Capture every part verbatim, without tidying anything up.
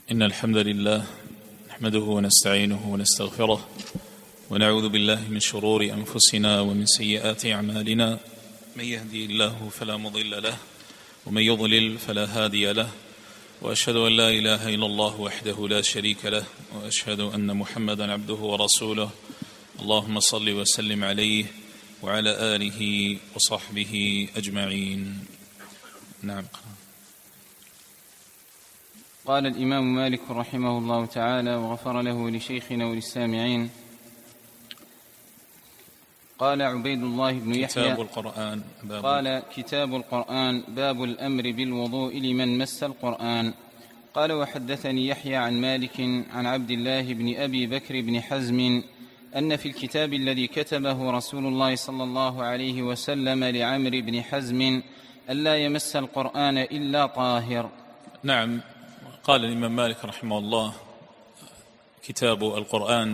إن الحمد لله نحمده ونستعينه ونستغفره ونعوذ بالله من شرور أنفسنا ومن سيئات أعمالنا. من يهدي الله فلا مضل له ومن يضلل فلا هادي له، وأشهد أن لا إله إلا الله وحده لا شريك له، وأشهد أن محمدا عبده ورسوله. اللهم صل وسلم عليه وعلى آله وصحبه أجمعين. نعم. قال الإمام مالك رحمه الله تعالى وغفر له ولشيخنا وللسامعين. قال عبيد الله بن يحيى كتاب القرآن باب قال كتاب القرآن باب الأمر بالوضوء لمن مس القرآن. قال وحدثني يحيى عن مالك عن عبد الله بن أبي بكر بن حزم أن في الكتاب الذي كتبه رسول الله صلى الله عليه وسلم لعمرو بن حزم ألا يمس القرآن إلا طاهر. نعم. قال الإمام مالك رحمه الله كتاب القرآن،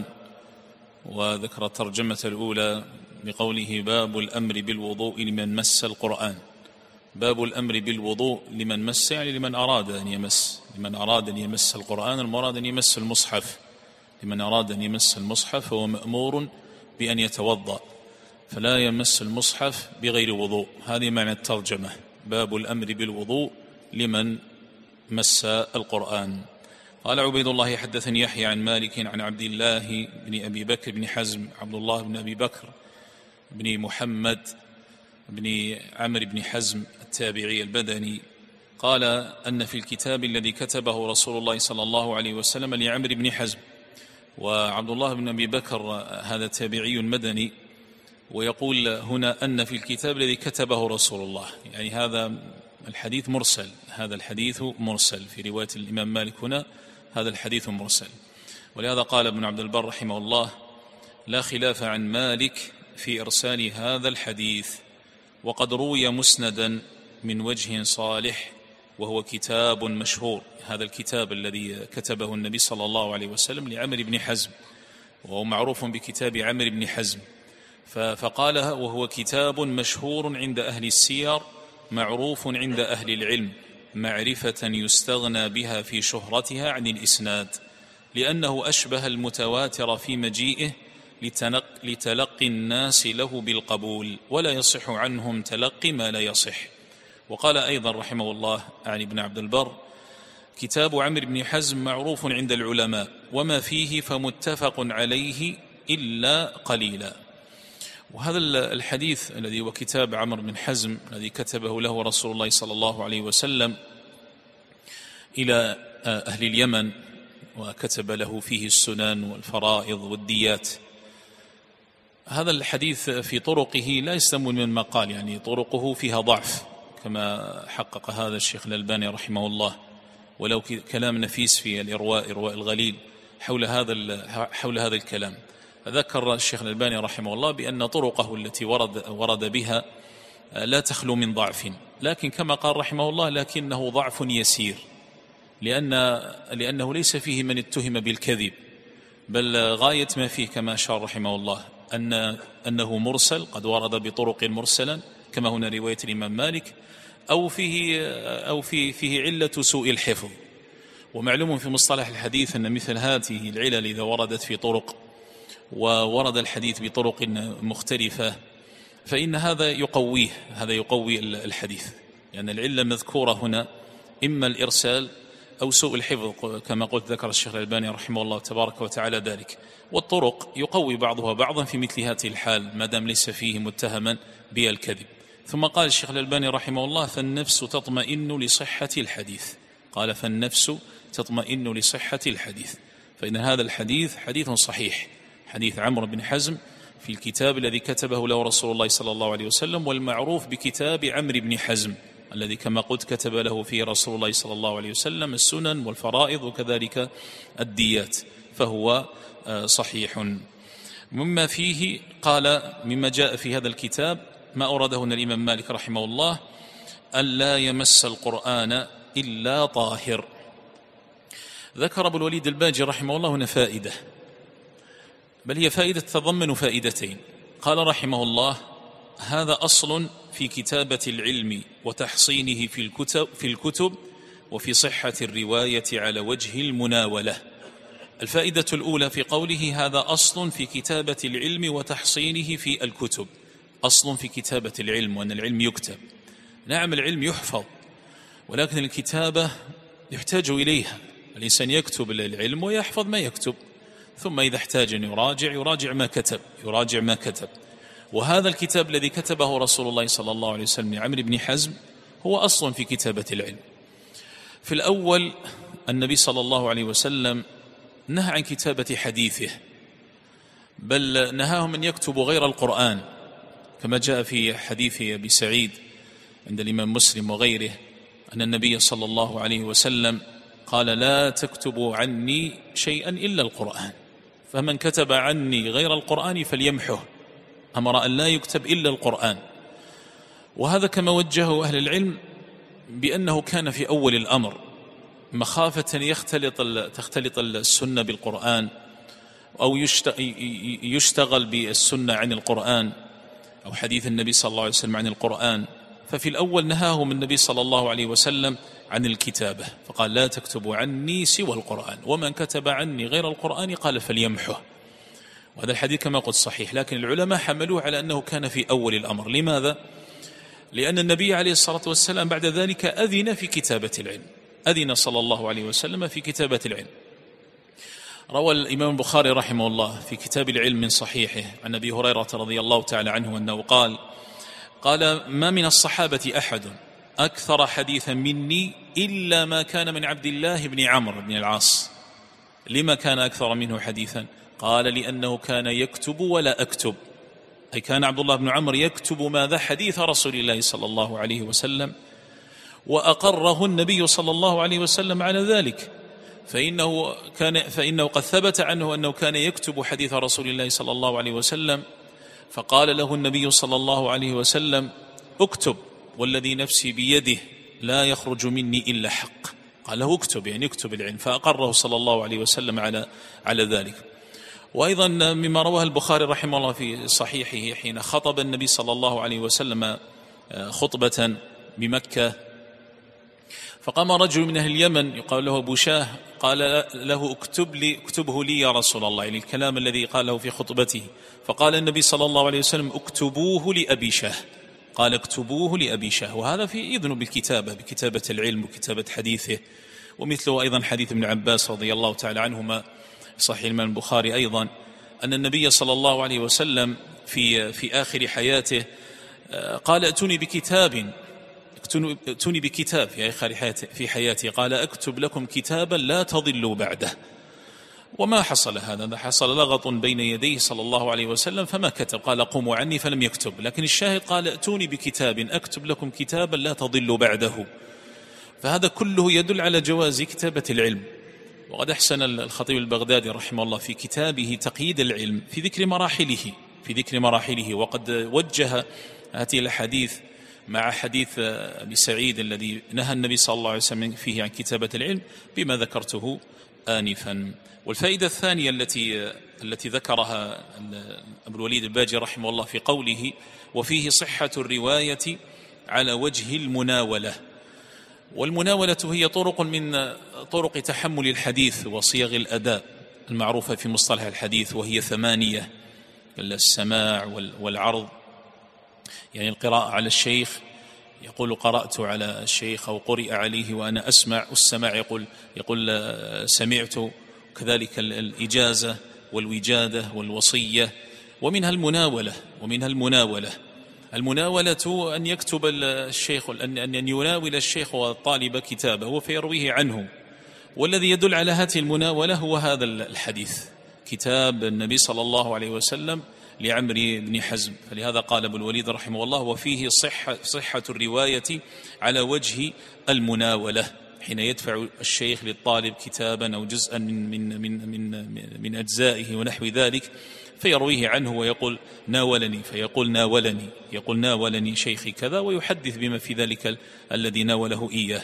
وذكر الترجمة الأولى بقوله باب الأمر بالوضوء لمن مس القرآن. باب الأمر بالوضوء لمن مس يعني لمن أراد أن يمس لمن أراد أن يمس القرآن، المراد أن يمس المصحف. لمن أراد أن يمس المصحف هو مأمور بأن يتوضأ، فلا يمس المصحف بغير وضوء. هذه معنى الترجمة، باب الأمر بالوضوء لمن مس القرآن. قال عبيد الله حدثني يحيى عن مالك عن عبد الله بن أبي بكر بن حزم، عبد الله بن أبي بكر بن محمد بن عمرو بن حزم التابعي البدني، قال أن في الكتاب الذي كتبه رسول الله صلى الله عليه وسلم لعمرو بن حزم. وعبد الله بن أبي بكر هذا تابعي مدني، ويقول هنا أن في الكتاب الذي كتبه رسول الله، يعني هذا الحديث مرسل. هذا الحديث مرسل في رواية الإمام مالك هنا، هذا الحديث مرسل. ولهذا قال ابن عبد البر رحمه الله لا خلاف عن مالك في إرسال هذا الحديث، وقد روي مسندا من وجه صالح وهو كتاب مشهور. هذا الكتاب الذي كتبه النبي صلى الله عليه وسلم لعمرو بن حزم، وهو معروف بكتاب عمرو بن حزم، فقالها وهو كتاب مشهور عند أهل السير معروف عند أهل العلم معرفة يستغنى بها في شهرتها عن الإسناد، لأنه أشبه المتواتر في مجيئه لتلقي الناس له بالقبول، ولا يصح عنهم تلقي ما لا يصح. وقال أيضا رحمه الله عن ابن عبد البر كتاب عمرو بن حزم معروف عند العلماء، وما فيه فمتفق عليه إلا قليلا. وهذا الحديث الذي هو كتاب عمرو بن حزم الذي كتبه له رسول الله صلى الله عليه وسلم إلى أهل اليمن، وكتب له فيه السنن والفرائض والديات. هذا الحديث في طرقه لا يستمون من مقال، يعني طرقه فيها ضعف كما حقق هذا الشيخ الألباني رحمه الله، ولو كلام نفيس في الإرواء إرواء الغليل حول هذا حول هذا الكلام. ذكر الشيخ الألباني رحمه الله بأن طرقه التي ورد ورد بها لا تخلو من ضعف، لكن كما قال رحمه الله لكنه ضعف يسير، لأن لأنه ليس فيه من اتهم بالكذب، بل غاية ما فيه كما أشار رحمه الله أن أنه مرسل، قد ورد بطرق مرسلا كما هنا رواية الإمام مالك، أو فيه أو فيه فيه علة سوء الحفظ. ومعلوم في مصطلح الحديث أن مثل هذه العلل إذا وردت في طرق وورد الحديث بطرق مختلفة فإن هذا يقويه هذا يقوي الحديث، لأن يعني العلة مذكورة هنا إما الإرسال أو سوء الحفظ كما قلت ذكر الشيخ الألباني رحمه الله تبارك وتعالى ذلك. والطرق يقوي بعضها بعضا في مثل هذه الحال ما دام ليس فيه متهما بالكذب. ثم قال الشيخ الألباني رحمه الله فالنفس تطمئن لصحة الحديث. قال فالنفس تطمئن لصحة الحديث، فإن هذا الحديث حديث صحيح، حديث عمرو بن حزم في الكتاب الذي كتبه له رسول الله صلى الله عليه وسلم، والمعروف بكتاب عمرو بن حزم الذي كما قلت كتب له فيه رسول الله صلى الله عليه وسلم السنن والفرائض وكذلك الديات، فهو صحيح. مما فيه قال مما جاء في هذا الكتاب ما أورده الإمام مالك رحمه الله ألا يمس القرآن إلا طاهر. ذكر أبو الوليد الباجي رحمه الله هنا فائدة، بل هي فائدة تتضمن فائدتين. قال رحمه الله هذا أصل في كتابة العلم وتحصينه في الكتب, في الكتب وفي صحة الرواية على وجه المناولة. الفائدة الأولى في قوله هذا أصل في كتابة العلم وتحصينه في الكتب. أصل في كتابة العلم، وأن العلم يكتب. نعم العلم يحفظ، ولكن الكتابة يحتاج إليها. الإنسان يكتب العلم ويحفظ ما يكتب، ثم إذا احتاج أن يراجع يراجع ما كتب يراجع ما كتب وهذا الكتاب الذي كتبه رسول الله صلى الله عليه وسلم لعمرو بن حزم هو أصل في كتابة العلم. في الأول النبي صلى الله عليه وسلم نهى عن كتابة حديثه، بل نهاهم أن يكتبوا غير القرآن، كما جاء في حديث أبي سعيد عند الإمام مسلم وغيره أن النبي صلى الله عليه وسلم قال لا تكتبوا عني شيئا إلا القرآن، فمن كتب عني غير القرآن فليمحه. أمر أن لا يكتب إلا القرآن. وهذا كما وجهه أهل العلم بأنه كان في أول الأمر مخافة يختلط تختلط السنة بالقرآن، أو يشتغل بالسنة عن القرآن، أو حديث النبي صلى الله عليه وسلم عن القرآن. ففي الأول نهاهم النبي صلى الله عليه وسلم عن الكتابة، فقال لا تكتبوا عني سوى القرآن، ومن كتب عني غير القرآن قال فليمحه. وهذا الحديث كما قلت صحيح، لكن العلماء حملوه على أنه كان في أول الأمر. لماذا؟ لأن النبي عليه الصلاة والسلام بعد ذلك أذن في كتابة العلم، أذن صلى الله عليه وسلم في كتابة العلم. روى الإمام البخاري رحمه الله في كتاب العلم من صحيحه عن أبي هريرة رضي الله تعالى عنه أنه قال قال ما من الصحابة أحد أكثر حديثا مني إلا ما كان من عبد الله بن عمرو بن العاص. لما كان أكثر منه حديثا؟ قال لأنه كان يكتب ولا أكتب، أي كان عبد الله بن عمرو يكتب ماذا؟ حديث رسول الله صلى الله عليه وسلم، وأقره النبي صلى الله عليه وسلم على ذلك، فإنه, كان فإنه قد ثبت عنه أنه كان يكتب حديث رسول الله صلى الله عليه وسلم، فقال له النبي صلى الله عليه وسلم اكتب والذي نفسي بيده لا يخرج مني إلا حق. قال له اكتب، يعني اكتب العلم، فأقره صلى الله عليه وسلم على على ذلك. وأيضا مما رواه البخاري رحمه الله في صحيحه حين خطب النبي صلى الله عليه وسلم خطبة بمكة، فقام رجل من أهل اليمن يقال له أبو شاه، قال له اكتب لي اكتبه لي يا رسول الله، يعني الكلام الذي قاله في خطبته. فقال النبي صلى الله عليه وسلم اكتبوه لأبي شاه، قال اكتبوه لأبي شاه. وهذا في إذن بالكتابة، بكتابة العلم وكتابة حديثه. ومثله أيضا حديث ابن عباس رضي الله تعالى عنهما صحيح الإمام البخاري أيضا أن النبي صلى الله عليه وسلم في في آخر حياته قال ائتوني بكتاب ائتوني بكتاب في آخر حياته في حياتي قال أكتب لكم كتابا لا تضلوا بعده. وما حصل هذا، حصل لغط بين يديه صلى الله عليه وسلم فما كتب، قال قوموا عني فلم يكتب. لكن الشاهد قال ائتوني بكتاب أكتب لكم كتابا لا تضلوا بعده. فهذا كله يدل على جواز كتابة العلم. وقد أحسن الخطيب البغدادي رحمه الله في كتابه تقييد العلم في ذكر مراحله في ذكر مراحله وقد وجه هذه الحديث مع حديث أبي سعيد الذي نهى النبي صلى الله عليه وسلم فيه عن كتابة العلم بما ذكرته آنفا. والفائدة الثانية التي التي ذكرها أبو الوليد الباجي رحمه الله في قوله وفيه صحة الرواية على وجه المناولة. والمناولة هي طرق من طرق تحمل الحديث وصيغ الأداء المعروفة في مصطلح الحديث، وهي ثمانية: السماع والعرض، يعني القراءة على الشيخ يقول قرأت على الشيخ أو قرئ عليه وأنا أسمع، والسماع يقول يقول سمعت، كذلك الإجازة والوجادة والوصية. ومنها المناولة ومنها المناولة المناولة أن يكتب الشيخ أن يناول الشيخ والطالب كتابه فيرويه عنه. والذي يدل على هذه المناولة هو هذا الحديث، كتاب النبي صلى الله عليه وسلم لعمرو بن حزم. فلهذا قال أبو الوليد رحمه الله وفيه صحة, صحة الرواية على وجه المناولة، حين يدفع الشيخ للطالب كتابا أو جزءا من, من, من, من, من أجزائه ونحو ذلك فيرويه عنه ويقول ناولني، فيقول ناولني يقول ناولني شيخي كذا، ويحدث بما في ذلك الذي ناوله إياه.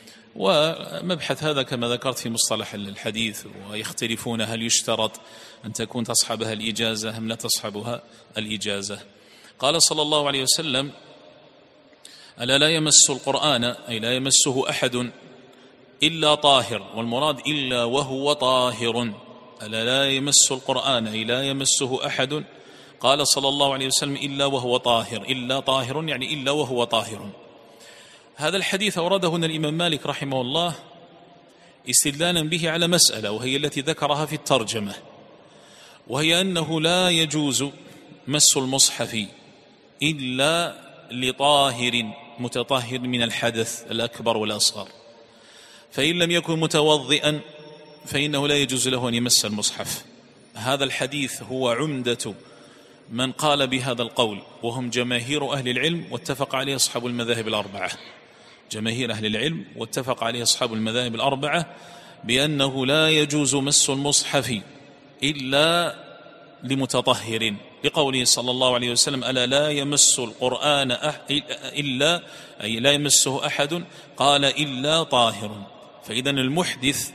ومبحث هذا كما ذكرت في مصطلح الحديث، ويختلفون هل يشترط أن تكون تصحبها الإجازة أم لا تصحبها الإجازة. قال صلى الله عليه وسلم ألا لا يمس القرآن، أي لا يمسه أحد إلا طاهر، والمراد إلا وهو طاهر، ألا لا يمس القرآن أي لا يمسه أحد، قال صلى الله عليه وسلم إلا وهو طاهر، إلا طاهر يعني إلا وهو طاهر. هذا الحديث أورده هنا الإمام مالك رحمه الله استدلالا به على مسألة، وهي التي ذكرها في الترجمة، وهي أنه لا يجوز مس المصحف إلا لطاهر متطهر من الحدث الأكبر والأصغر، فإن لم يكن متوضئا فإنه لا يجوز له أن يمس المصحف. هذا الحديث هو عمدة من قال بهذا القول، وهم جماهير أهل العلم، واتفق عليه أصحاب المذاهب الأربعة، جماهير أهل العلم واتفق عليه أصحاب المذاهب الأربعة بأنه لا يجوز مس المصحف إلا لمتطهر، لقوله صلى الله عليه وسلم ألا لا يمس القرآن إلا أي لا يمسه أحد، قال إلا طاهر. فإذن المحدث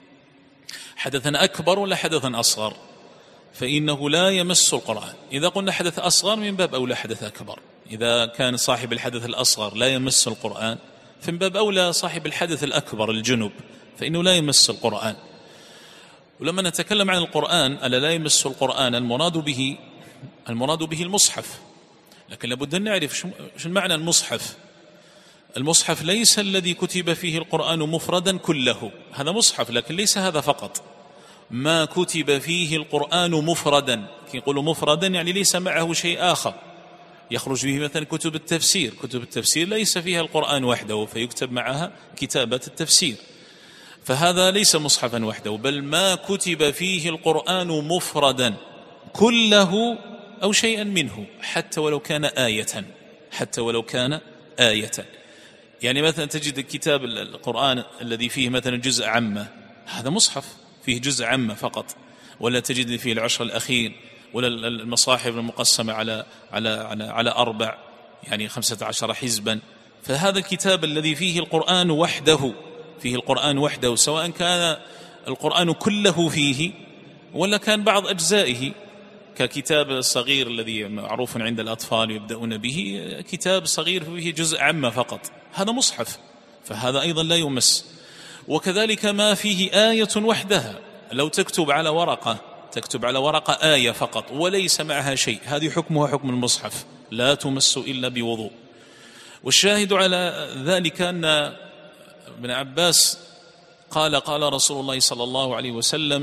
حدثا أكبر ولا حدثا أصغر فإنه لا يمس القرآن. إذا قلنا حدث أصغر من باب أولى حدث أكبر، إذا كان صاحب الحدث الأصغر لا يمس القرآن فمن باب أولى صاحب الحدث الأكبر الجنب فإنه لا يمس القرآن. ولما نتكلم عن القرآن ألا لا يمس القرآن المراد به المراد به المصحف، لكن لابد أن نعرف شو معنى المصحف. المصحف ليس الذي كتب فيه القرآن مفردا كله، هذا مصحف، لكن ليس هذا فقط، ما كتب فيه القرآن مفردا. يقولوا مفردا يعني ليس معه شيء آخر يخرج به، مثلا كتب التفسير، كتب التفسير ليس فيها القرآن وحده فيكتب معها كتابة التفسير، فهذا ليس مصحفا وحده، بل ما كتب فيه القرآن مفردا كله أو شيئا منه، حتى ولو كان آية، حتى ولو كان آية. يعني مثلا تجد كتاب القرآن الذي فيه مثلا جزء عامة، هذا مصحف فيه جزء عامة فقط، ولا تجد فيه العشر الأخير، ولا المصاحف المقسمة على على على على أربع يعني خمسة عشر حزبا. فهذا الكتاب الذي فيه القرآن وحده، فيه القرآن وحده، سواء كان القرآن كله فيه ولا كان بعض أجزائه، ككتاب الصغير الذي معروف عند الأطفال يبدأون به، كتاب صغير فيه جزء عامة فقط، هذا مصحف، فهذا أيضا لا يمس. وكذلك ما فيه آية وحدها، لو تكتب على ورقة تكتب على ورقة آية فقط وليس معها شيء، هذه حكمها حكم المصحف، لا تمس إلا بوضوء. والشاهد على ذلك أن ابن عباس قال قال رسول الله صلى الله عليه وسلم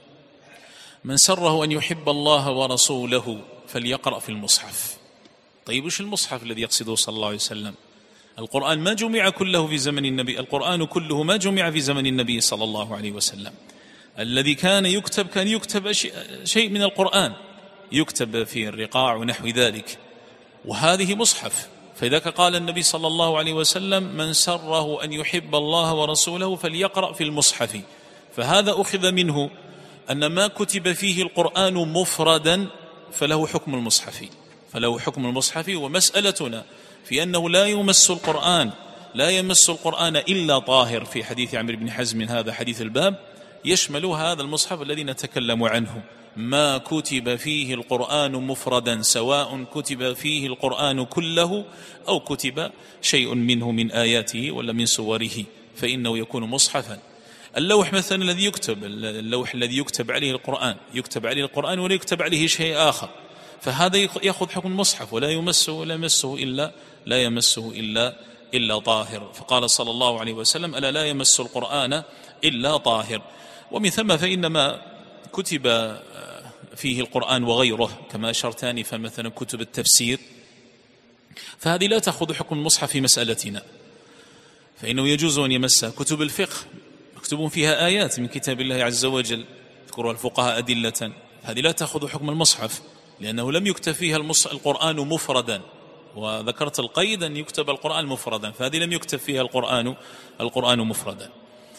من سره أن يحب الله ورسوله فليقرأ في المصحف. طيب وش المصحف الذي يقصده صلى الله عليه وسلم؟ القرآن ما جمع كله في زمن النبي، القرآن كله ما جمع في زمن النبي صلى الله عليه وسلم. الذي كان يكتب كان يكتب شيء من القرآن، يكتب في الرقاع ونحو ذلك، وهذه مصحف. فإذا قال النبي صلى الله عليه وسلم من سره أن يحب الله ورسوله فليقرأ في المصحف، فهذا أخذ منه أن ما كتب فيه القرآن مفردا فله حكم المصحف، فله حكم المصحف. ومسألتنا في أنه لا يمس القرآن لا يمس القرآن إلا طاهر في حديث عمرو بن حزم، هذا حديث الباب، يشمل هذا المصحف الذي نتكلم عنه، ما كتب فيه القرآن مفردا، سواء كتب فيه القرآن كله أو كتب شيء منه من آياته ولا من سوره، فإنه يكون مصحفا. اللوح مثلا الذي يكتب اللوح الذي يكتب عليه القرآن، يكتب عليه القرآن ولا يكتب عليه شيء آخر، فهذا يأخذ حكم المصحف، ولا يمسه ولا يمسه إلا لا يمسه إلا إلا طاهر. فقال صلى الله عليه وسلم ألا لا يمس القرآن إلا طاهر. ومن ثم فإنما كتب فيه القرآن وغيره كما أشرت آنفا، مثلا كتب التفسير، فهذه لا تأخذ حكم المصحف في مسألتنا، فإنه يجوز أن يمسها. كتب الفقه مكتوب فيها آيات من كتاب الله عز وجل يذكرها الفقهاء أدلة، هذه لا تأخذ حكم المصحف، لأنه لم يكتب فيها القرآن مفردا، وذكرت القيد أن يكتب القرآن مفردا، فهذه لم يكتب فيها القرآن القرآن مفردا.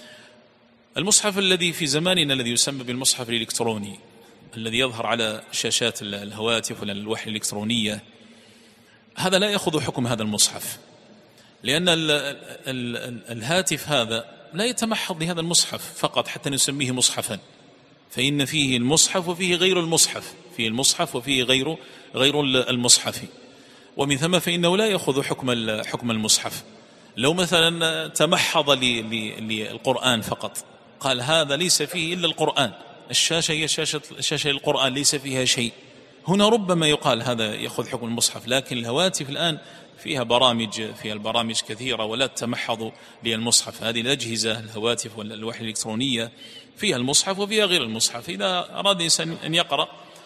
المصحف الذي في زماننا الذي يسمى بالمصحف الإلكتروني، الذي يظهر على شاشات الهواتف ولا الألواح الإلكترونية، هذا لا يأخذ حكم هذا المصحف، لأن ال ال ال الهاتف هذا لا يتمحض بهذا المصحف فقط حتى نسميه مصحفا، فإن فيه المصحف وفيه غير المصحف، فيه المصحف وفيه غير غير المصحف، ومن ثم فإنه لا يأخذ حكم حكم المصحف. لو مثلا تمحض للقرآن فقط، قال هذا ليس فيه إلا القرآن، الشاشة هي شاشة, شاشة للقرآن ليس فيها شيء، هنا ربما يقال هذا يأخذ حكم المصحف. لكن الهواتف الآن فيها برامج فيها البرامج كثيرة ولا تمحض للمصحف. هذه الأجهزة الهواتف والألواح الإلكترونية فيها المصحف وفيها غير المصحف. إذا أراد الإنسان أن يقرأ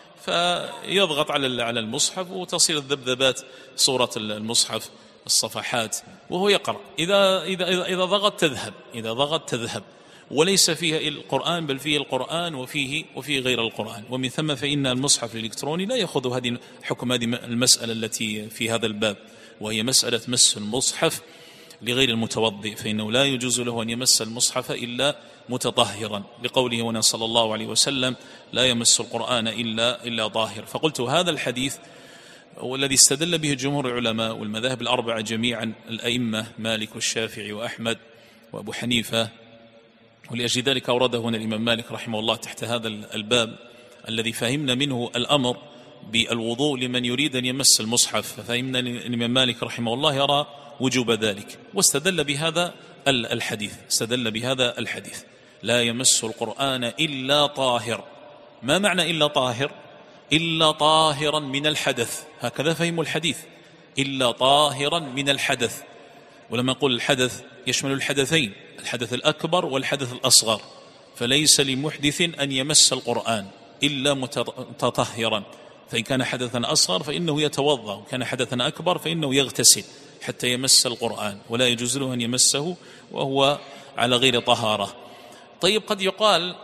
فيضغط على على المصحف وتصير الذبذبات صورة المصحف الصفحات وهو يقرأ. إذا إذا إذا, إذا ضغط تذهب إذا ضغط تذهب وليس فيها القرآن بل فيه القرآن وفيه وفيه غير القرآن. ومن ثم فإن المصحف الإلكتروني لا يأخذ هذه حكم هذه المسألة التي في هذا الباب، وهي مسألة مس المصحف لغير المتوضئ، فإنه لا يجوز له أن يمس المصحف إلا متطهرا، لقوله هنا صلى الله عليه وسلم لا يمس القرآن إلا إلا طاهر. فقلت هذا الحديث والذي استدل به جمهور العلماء والمذاهب الأربعة جميعا، الأئمة مالك والشافعي وأحمد وأبو حنيفة، ولأجل ذلك أورده هنا الإمام مالك رحمه الله تحت هذا الباب الذي فهمنا منه الأمر بالوضوء لمن يريد أن يمس المصحف، ففهمنا الإمام مالك رحمه الله يرى وجوب ذلك، واستدل بهذا الحديث استدل بهذا الحديث لا يمس القرآن إلا طاهر. ما معنى إلا طاهر؟ إلا طاهرا من الحدث، هكذا فهم الحديث، إلا طاهرا من الحدث. ولما نقول الحدث يشمل الحدثين، الحدث الأكبر والحدث الأصغر، فليس لمحدث أن يمس القرآن إلا متطهرا، فإن كان حدثا أصغر فإنه يتوضأ، وكان حدثا أكبر فإنه يغتسل حتى يمس القرآن، ولا يجوز له أن يمسه وهو على غير طهارة. طيب قد يقال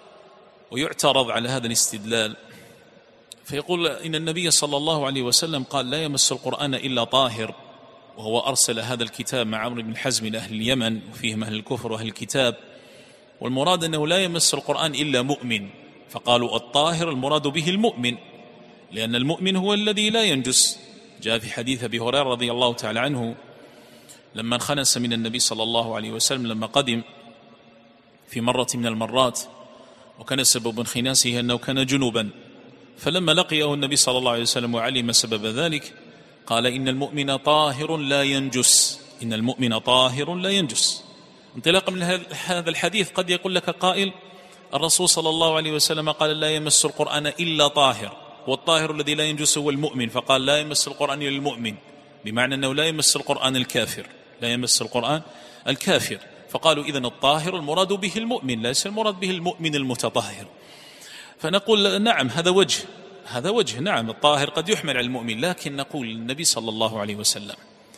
ويعترض على هذا الاستدلال فيقول إن النبي صلى الله عليه وسلم قال لا يمس القرآن إلا طاهر، وهو أرسل هذا الكتاب مع عمرو بن حزم لأهل اليمن وفيهم أهل الكفر وأهل الكتاب، والمراد أنه لا يمس القرآن إلا مؤمن، فقالوا الطاهر المراد به المؤمن، لأن المؤمن هو الذي لا ينجس. جاء في حديث أبي هريرة رضي الله تعالى عنه لما انخنس من النبي صلى الله عليه وسلم لما قدم في مرة من المرات، وكان سبب انخناسه أنه كان جنوبا، فلما لقيه النبي صلى الله عليه وسلم وعلم سبب ذلك قال إن المؤمن طاهر لا ينجس، إن المؤمن طاهر لا ينجس. انطلاقا من هذا الحديث قد يقول لك قائل الرسول صلى الله عليه وسلم قال لا يمس القرآن إلا طاهر، والطاهر الذي لا ينجس هو المؤمن، فقال لا يمس القرآن إلا المؤمن، بمعنى أنه لا يمس القرآن الكافر، لا يمس القرآن الكافر. فقالوا إذن الطاهر المراد به المؤمن، ليس المراد به المؤمن المتطهر. فنقول نعم هذا وجه هذا وجه نعم الطاهر قد يحمل على المؤمن، لكن نقول النبي صلى الله عليه وسلم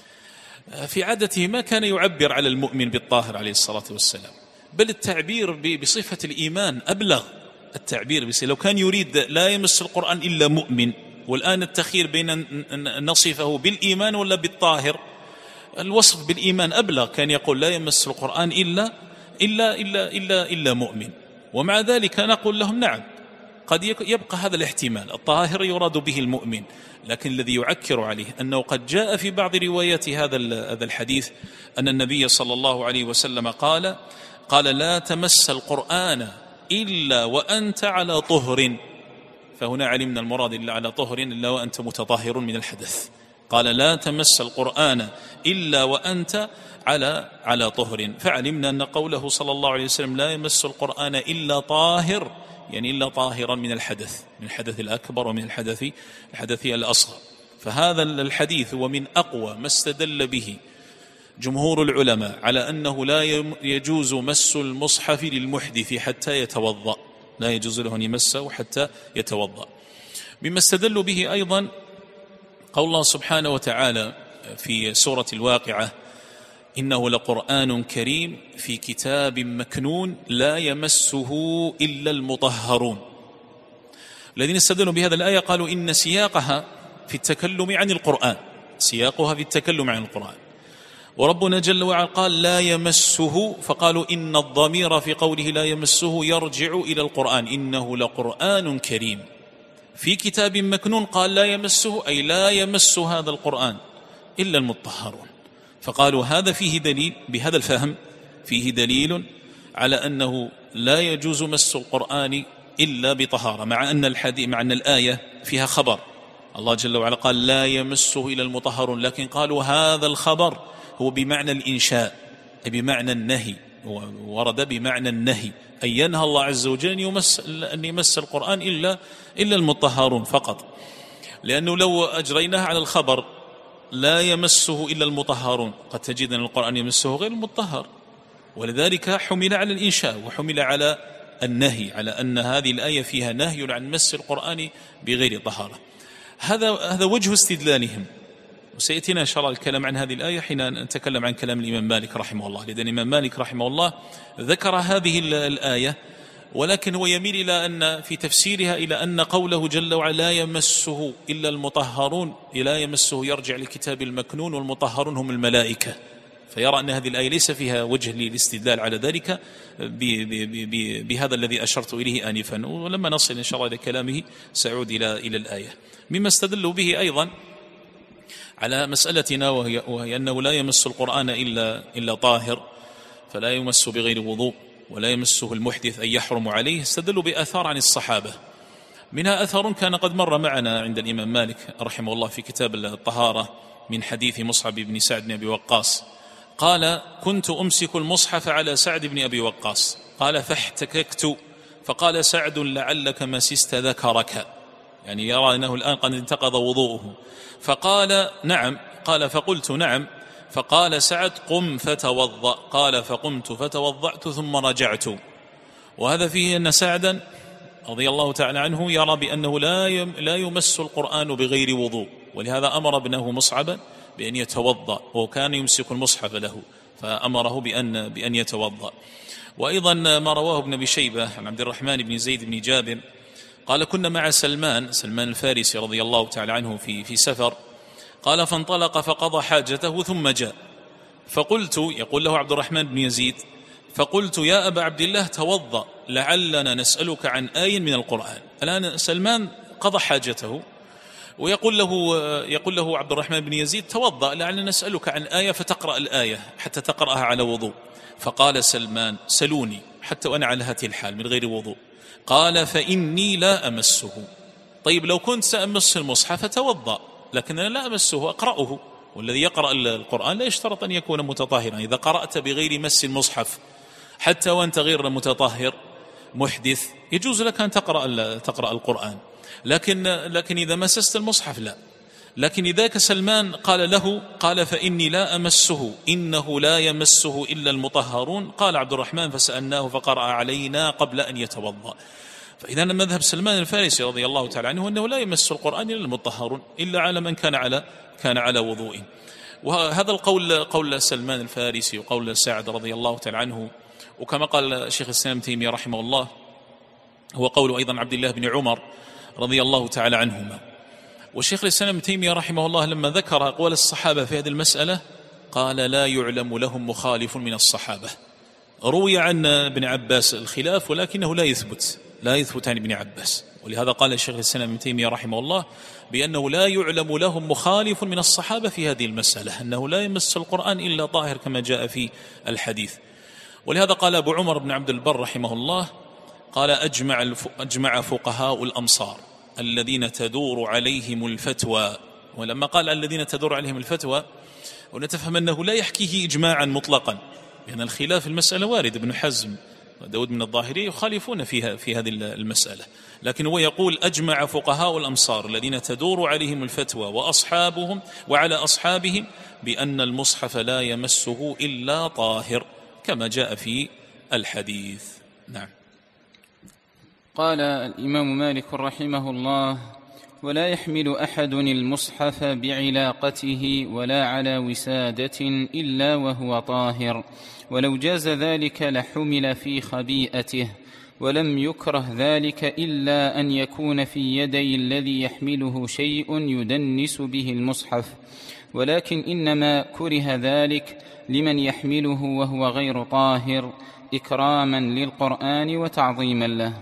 في عادته ما كان يعبر على المؤمن بالطاهر عليه الصلاة والسلام، بل التعبير بصفة الإيمان أبلغ. التعبير بصفة لو كان يريد لا يمس القرآن إلا مؤمن، والآن التخير بين أن نصفه بالإيمان ولا بالطاهر، الوصف بالإيمان أبلغ، كان يقول لا يمس القرآن إلا إلا إلا إلا إلا مؤمن. ومع ذلك نقول لهم نعم قد يبقى هذا الاحتمال، الطاهر يراد به المؤمن، لكن الذي يعكر عليه أنه قد جاء في بعض روايات هذا هذا الحديث أن النبي صلى الله عليه وسلم قال قال لا تمس القرآن إلا وأنت على طهر، فهنا علمنا المراد إلا على طهر إلا وأنت متطهر من الحدث. قال لا تمس القرآن إلا وأنت على على طهر، فعلمنا أن قوله صلى الله عليه وسلم لا يمس القرآن إلا طاهر يعني إلا طاهرا من الحدث، من الحدث الأكبر ومن الحدث الحدث الأصغر. فهذا الحديث ومن أقوى ما استدل به جمهور العلماء على أنه لا يجوز مس المصحف للمحدث حتى يتوضأ، لا يجوز له أن يمسه حتى يتوضأ. مما استدلوا به أيضا قول الله سبحانه وتعالى في سورة الواقعة إنه لقرآن كريم في كتاب مكنون لا يمسه إلا المطهرون. الذين استدلوا بهذا الآية قالوا إن سياقها في التكلم عن القرآن، سياقها في التكلم عن القرآن، وربنا جل وعلا قال لا يمسه، فقالوا إن الضمير في قوله لا يمسه يرجع إلى القرآن، إنه لقرآن كريم في كتاب مكنون، قال لا يمسه أي لا يمس هذا القرآن إلا المطهرون. فقالوا هذا فيه دليل، بهذا الفهم فيه دليل على أنه لا يجوز مس القرآن إلا بطهارة، مع أن الحديث مع أن الآية فيها خبر، الله جل وعلا قال لا يمسه إلا المطهرون، لكن قالوا هذا الخبر هو بمعنى الإنشاء، أي بمعنى النهي، ورد بمعنى النهي، أي ينهى الله عز وجل أن يمس, أن يمس القرآن إلا, إلا المطهرون فقط، لأنه لو أجريناها على الخبر لا يمسه إلا المطهرون قد تجد أن القرآن يمسه غير المطهر، ولذلك حمل على الإنشاء وحمل على النهي، على أن هذه الآية فيها نهي عن مس القرآن بغير طهارة. هذا هذا وجه استدلالهم، وسيأتينا إن شاء الله الكلام عن هذه الآية حين نتكلم عن كلام الإمام مالك رحمه الله، لأن الإمام مالك رحمه الله ذكر هذه الآية، ولكن هو يميل إلى أن في تفسيرها إلى أن قوله جل وعلا لا يمسه إلا المطهرون، لا يمسه يرجع لكتاب المكنون، والمطهرون هم الملائكة، فيرى أن هذه الآية ليس فيها وجه للاستدلال على ذلك بهذا الذي أشرت إليه آنفا، ولما نصل إن شاء الله إلى كلامه سأعود إلى إلى الآية. مما استدلوا به أيضا على مسألتنا وهي, وهي أنه لا يمس القرآن إلا, إلا طاهر، فلا يمس بغير وضوء، ولا يمسه المحدث أن يحرم عليه، استدلوا بآثار عن الصحابة، منها أثر كان قد مر معنا عند الإمام مالك رحمه الله في كتاب الطهارة من حديث مصعب بن سعد بن أبي وقاص قال: كنت أمسك المصحف على سعد بن أبي وقاص، قال: فاحتككت، فقال سعد: لعلك مسست ذكرك، يعني يرى أنه الآن قد انتقض وضوءه، فقال: نعم، قال: فقلت: نعم، فقال سعد: قم فتوضأ، قال: فقمت فتوضأت ثم رجعت. وهذا فيه أن سعدا رضي الله تعالى عنه يرى بأنه لا لا يمس القرآن بغير وضوء، ولهذا أمر ابنه مصعبا بأن يتوضأ، وكان يمسك المصحف له فأمره بأن, بأن يتوضأ. وأيضا ما رواه ابن أبي شيبة عن عبد الرحمن بن زيد بن جابر قال: كنا مع سلمان سلمان الفارسي رضي الله تعالى عنه في, في سفر، قال: فانطلق فقضى حاجته ثم جاء، فقلت، يقول له عبد الرحمن بن يزيد، فقلت: يا أبا عبد الله توضأ لعلنا نسألك عن آية من القرآن. الآن سلمان قضى حاجته ويقول له يقول له عبد الرحمن بن يزيد: توضأ لعلنا نسألك عن آية فتقرأ الآية حتى تقرأها على وضوء. فقال سلمان: سلوني حتى وأنا على هذه الحال من غير وضوء. قال: فإني لا أمسه. طيب لو كنت سأمس المصحف توضأ، لكن أنا لا أمسه أقرأه، والذي يقرأ القرآن لا يشترط أن يكون متطهرا. إذا قرأت بغير مس المصحف حتى وأنت غير متطهر محدث يجوز لك أن تقرأ تقرأ القرآن، لكن لكن إذا مسست المصحف لا. لكن إذاك سلمان قال له، قال: فإني لا أمسه، إنه لا يمسه إلا المطهرون. قال عبد الرحمن: فسألناه فقرأ علينا قبل أن يتوضأ. فإذا مذهب سلمان الفارسي رضي الله تعالى عنه أنه لا يمس القرآن إلا المطهرون، إلا على من كان على كان على وضوء. وهذا القول قول سلمان الفارسي وقول سعد رضي الله تعالى عنه، وكما قال شيخ الإسلام ابن تيمية رحمه الله هو قول أيضا عبد الله بن عمر رضي الله تعالى عنهما. وشيخ الإسلام ابن تيمية رحمه الله لما ذكر أقوال الصحابة في هذه المسألة قال: لا يعلم لهم مخالف من الصحابة. روي عن ابن عباس الخلاف ولكنه لا يثبت لا يثبت عن ابن عباس، ولهذا قال الشيخ الإسلام ابن تيمية رحمه الله بأنه لا يعلم لهم مخالف من الصحابة في هذه المسألة، أنه لا يمس القرآن إلا طاهر كما جاء في الحديث. ولهذا قال أبو عمر بن عبد البر رحمه الله قال: أجمع, أجمع فقهاء الأمصار الذين تدور عليهم الفتوى. ولما قال الذين تدور عليهم الفتوى ونتفهم أنه لا يحكيه إجماعا مطلقا، لأن الخلاف المسألة وارد، ابن حزم وداود من الظاهري يخالفون فيها في هذه المسألة، لكن هو يقول: أجمع فقهاء الأمصار الذين تدور عليهم الفتوى وأصحابهم وعلى أصحابهم بأن المصحف لا يمسه إلا طاهر كما جاء في الحديث. نعم. قال الإمام مالك رحمه الله: ولا يحمل أحد المصحف بعلاقته ولا على وسادة إلا وهو طاهر، ولو جاز ذلك لحمل في خبيئته، ولم يكره ذلك إلا أن يكون في يدي الذي يحمله شيء يدنس به المصحف، ولكن إنما كره ذلك لمن يحمله وهو غير طاهر إكراما للقرآن وتعظيما له.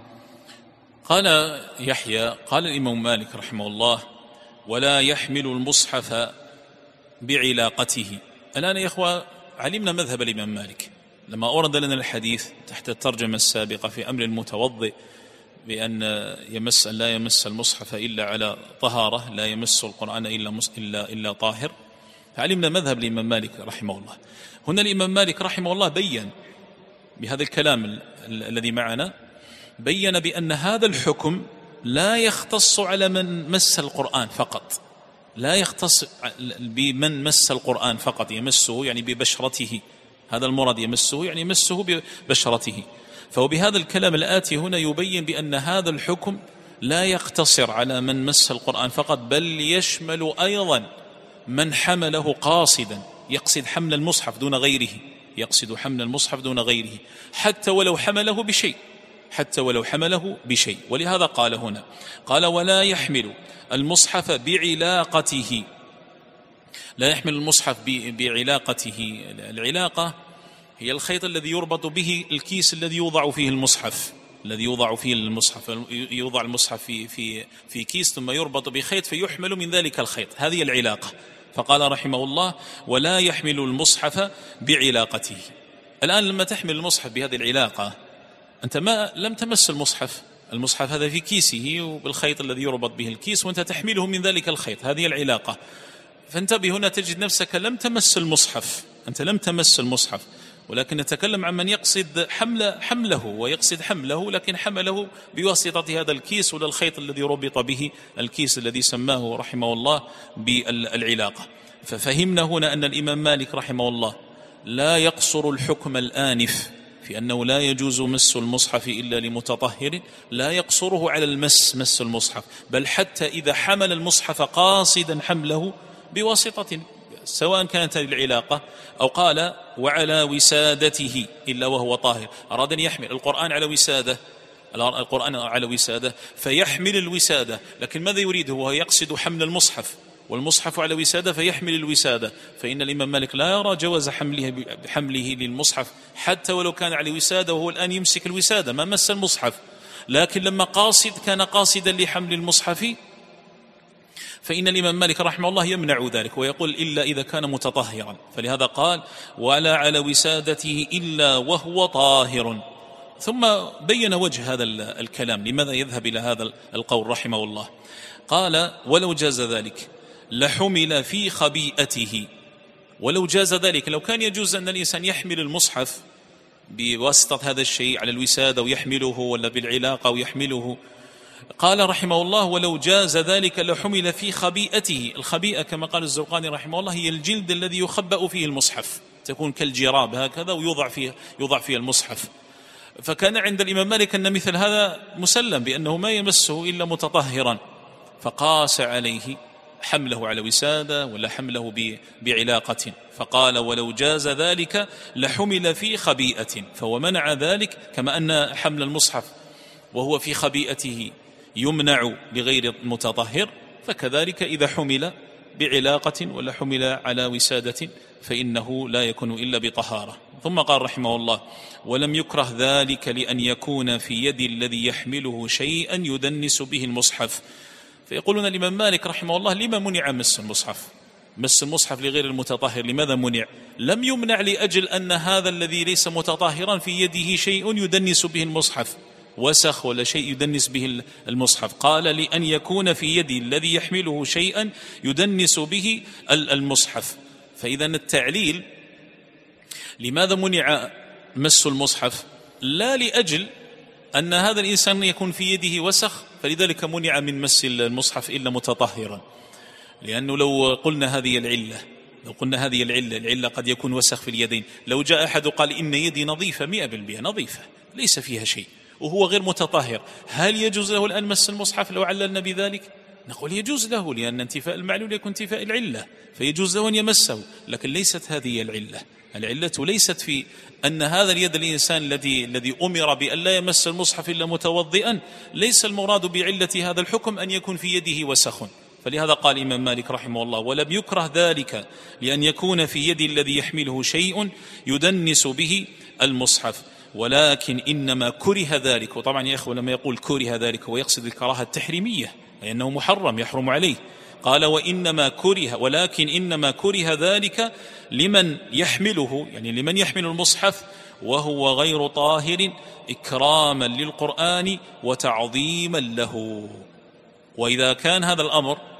قال يحيى: قال الإمام مالك رحمه الله: ولا يحمل المصحف بعلاقته. الآن يا إخوة علمنا مذهب الإمام مالك لما أورد لنا الحديث تحت الترجمة السابقة في أمر المتوضئ بأن يمس لا يمس المصحف إلا على طهارة، لا يمس القرآن إلا, إلا, إلا طاهر. علمنا مذهب الإمام مالك رحمه الله. هنا الإمام مالك رحمه الله بيّن بهذا الكلام ال ال الذي معنا، بيّن بأن هذا الحكم لا يختص على من مس القرآن فقط، لا يختص بمن مس القرآن فقط، يمسه يعني ببشرته، هذا المراد يمسه يعني يمسه ببشرته. فهو بهذا الكلام الآتي هنا يبين بأن هذا الحكم لا يقتصر على من مس القرآن فقط، بل يشمل أيضا من حمله قاصدا، يقصد حمل المصحف دون غيره، يقصد حمل المصحف دون غيره، حتى ولو حمله بشيء، حتى ولو حمله بشيء. ولهذا قال هنا، قال ولا يحمل المصحف بعلاقته، لا يحمل المصحف بعلاقته. العلاقة هي الخيط الذي يربط به الكيس الذي يوضع فيه المصحف، الذي يوضع فيه المصحف، يوضع المصحف في في في كيس ثم يربط بخيط فيحمل من ذلك الخيط، هذه العلاقة. فقال رحمه الله ولا يحمل المصحف بعلاقته. الآن لما تحمل المصحف بهذه العلاقة أنت ما لم تمس المصحف، المصحف هذا في كيسه وبالخيط الذي يربط به الكيس وأنت تحمله من ذلك الخيط، هذه العلاقة. فانتبه هنا تجد نفسك لم تمس المصحف، أنت لم تمس المصحف، ولكن نتكلم عن من يقصد حمل حمله ويقصد حمله، لكن حمله بواسطة هذا الكيس ولا الخيط الذي ربط به الكيس الذي سماه رحمه الله بالعلاقة. ففهمنا هنا أن الإمام مالك رحمه الله لا يقصر الحكم الآنف في أنه لا يجوز مس المصحف إلا لمتطهر، لا يقصره على المس، مس المصحف، بل حتى إذا حمل المصحف قاصدا حمله بواسطة سواء كانت العلاقة أو قال وعلى وسادته إلا وهو طاهر، أراد أن يحمل القرآن على وسادة، القرآن على وسادة فيحمل الوسادة، لكن ماذا يريد؟ هو يقصد حمل المصحف والمصحف على وسادة فيحمل الوسادة، فإن الإمام مالك لا يرى جواز حمله بحمله للمصحف حتى ولو كان على وسادة وهو الآن يمسك الوسادة ما مس المصحف، لكن لما قاصد كان قاصدا لحمل المصحف فإن الإمام مالك رحمه الله يمنع ذلك ويقول إلا إذا كان متطهرا، فلهذا قال ولا على وسادته إلا وهو طاهر. ثم بين وجه هذا الكلام لماذا يذهب إلى هذا القول رحمه الله. قال ولو جاز ذلك لحمل في خبيئته، ولو جاز ذلك، لو كان يجوز أن الإنسان يحمل المصحف بواسطة هذا الشيء على الوسادة ويحمله ولا بالعلاقة ويحمله، قال رحمه الله ولو جاز ذلك لحمل في خبيئته. الخبيئة كما قال الزرقاني رحمه الله هي الجلد الذي يخبأ فيه المصحف، تكون كالجراب هكذا ويوضع فيه يوضع فيه المصحف. فكان عند الإمام مالك أن مثل هذا مسلم بأنه ما يمسه إلا متطهرا، فقاس عليه حمله على وسادة ولا حمله بعلاقة، فقال ولو جاز ذلك لحمل في خبيئة، فهو منع ذلك كما أن حمل المصحف وهو في خبيئته يمنع لغير المتطهر، فكذلك إذا حمل بعلاقة ولا حمل على وسادة فإنه لا يكون إلا بطهارة. ثم قال رحمه الله ولم يكره ذلك لأن يكون في يد الذي يحمله شيئا يدنس به المصحف. فيقولون الإمام مالك رحمه الله لما منع مس المصحف؟ مس المصحف لغير المتطهر لماذا منع؟ لم يمنع لأجل أن هذا الذي ليس متطهرا في يده شيء يدنس به المصحف، وسخ ولا شيء يدنس به المصحف، قال لأن يكون في يد الذي يحمله شيئا يدنس به المصحف. فإذا التعليل لماذا منع مس المصحف؟ لا لأجل أن هذا الإنسان يكون في يده وسخ فلذلك منع من مس المصحف إلا متطهرا، لأنه لو قلنا هذه العلة لو قلنا هذه العلة العلة قد يكون وسخ في اليدين، لو جاء أحد قال إن يدي نظيفة مئة بالمئة نظيفة ليس فيها شيء وهو غير متطهر، هل يجوز له الآن مس المصحف لو عللنا بذلك؟ نقول يجوز له، لأن انتفاء المعلول يكون انتفاء العلة، فيجوز له أن يمسه، لكن ليست هذه العلة. العلة ليست في أن هذا اليد الإنسان الذي الذي أمر بأن لا يمس المصحف إلا متوضئا، ليس المراد بعلة هذا الحكم أن يكون في يده وسخ. فلهذا قال الإمام مالك رحمه الله ولم يكره ذلك لأن يكون في يد الذي يحمله شيء يدنس به المصحف، ولكن إنما كره ذلك. وطبعا يا إخوة لما يقول كره ذلك هو يقصد الكراهة التحريمية لأنه محرم يحرم عليه. قال وإنما كره ولكن إنما كره ذلك لمن يحمله، يعني لمن يحمل المصحف وهو غير طاهر إكراما للقرآن وتعظيما له. وإذا كان هذا الأمر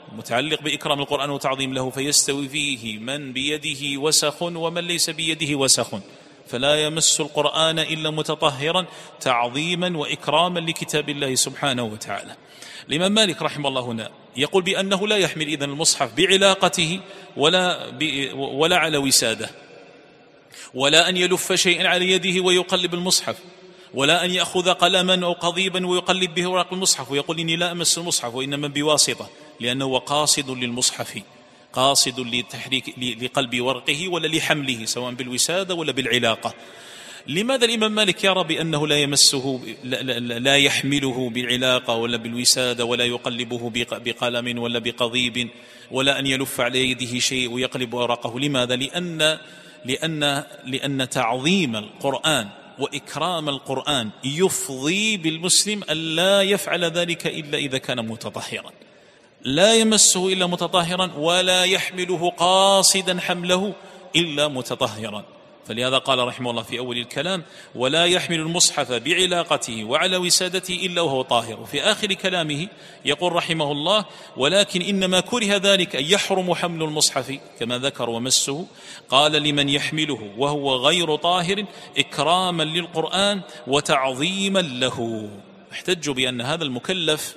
متعلق بإكرام القرآن وتعظيم له، فيستوي فيه من بيده وسخ ومن ليس بيده وسخ، فلا يمس القرآن إلا متطهرا تعظيما وإكراما لكتاب الله سبحانه وتعالى. الإمام مالك رحمه الله هنا يقول بأنه لا يحمل إذن المصحف بعلاقته ولا, ولا على وساده، ولا أن يلف شيئا على يده ويقلب المصحف، ولا أن يأخذ قلما أو قضيبا ويقلب به ورق المصحف ويقول إني لا أمس المصحف، وإنما بواسطة، لأنه قاصد للمصحف، قاصد لتحريك لقلب ورقه ولا لحمله سواء بالوسادة ولا بالعلاقة. لماذا الإمام مالك يرى بأنه لا يمسه لا, لا, لا يحمله بالعلاقة ولا بالوسادة ولا يقلبه بقلم ولا بقضيب ولا أن يلف على يده شيء ويقلب ورقه؟ لماذا؟ لأن لأن لأن تعظيم القرآن وإكرام القرآن يفضي بالمسلم أن لا يفعل ذلك إلا إذا كان متطهرا، لا يمسه إلا متطهرا، ولا يحمله قاصدا حمله إلا متطهرا. فلهذا قال رحمه الله في أول الكلام: ولا يحمل المصحف بعلاقته وعلى وسادته إلا وهو طاهر. وفي آخر كلامه يقول رحمه الله: ولكن إنما كره ذلك أن يحرم حمل المصحف كما ذكر ومسه، قال لمن يحمله وهو غير طاهر إكراما للقرآن وتعظيما له. احتجوا بأن هذا المكلف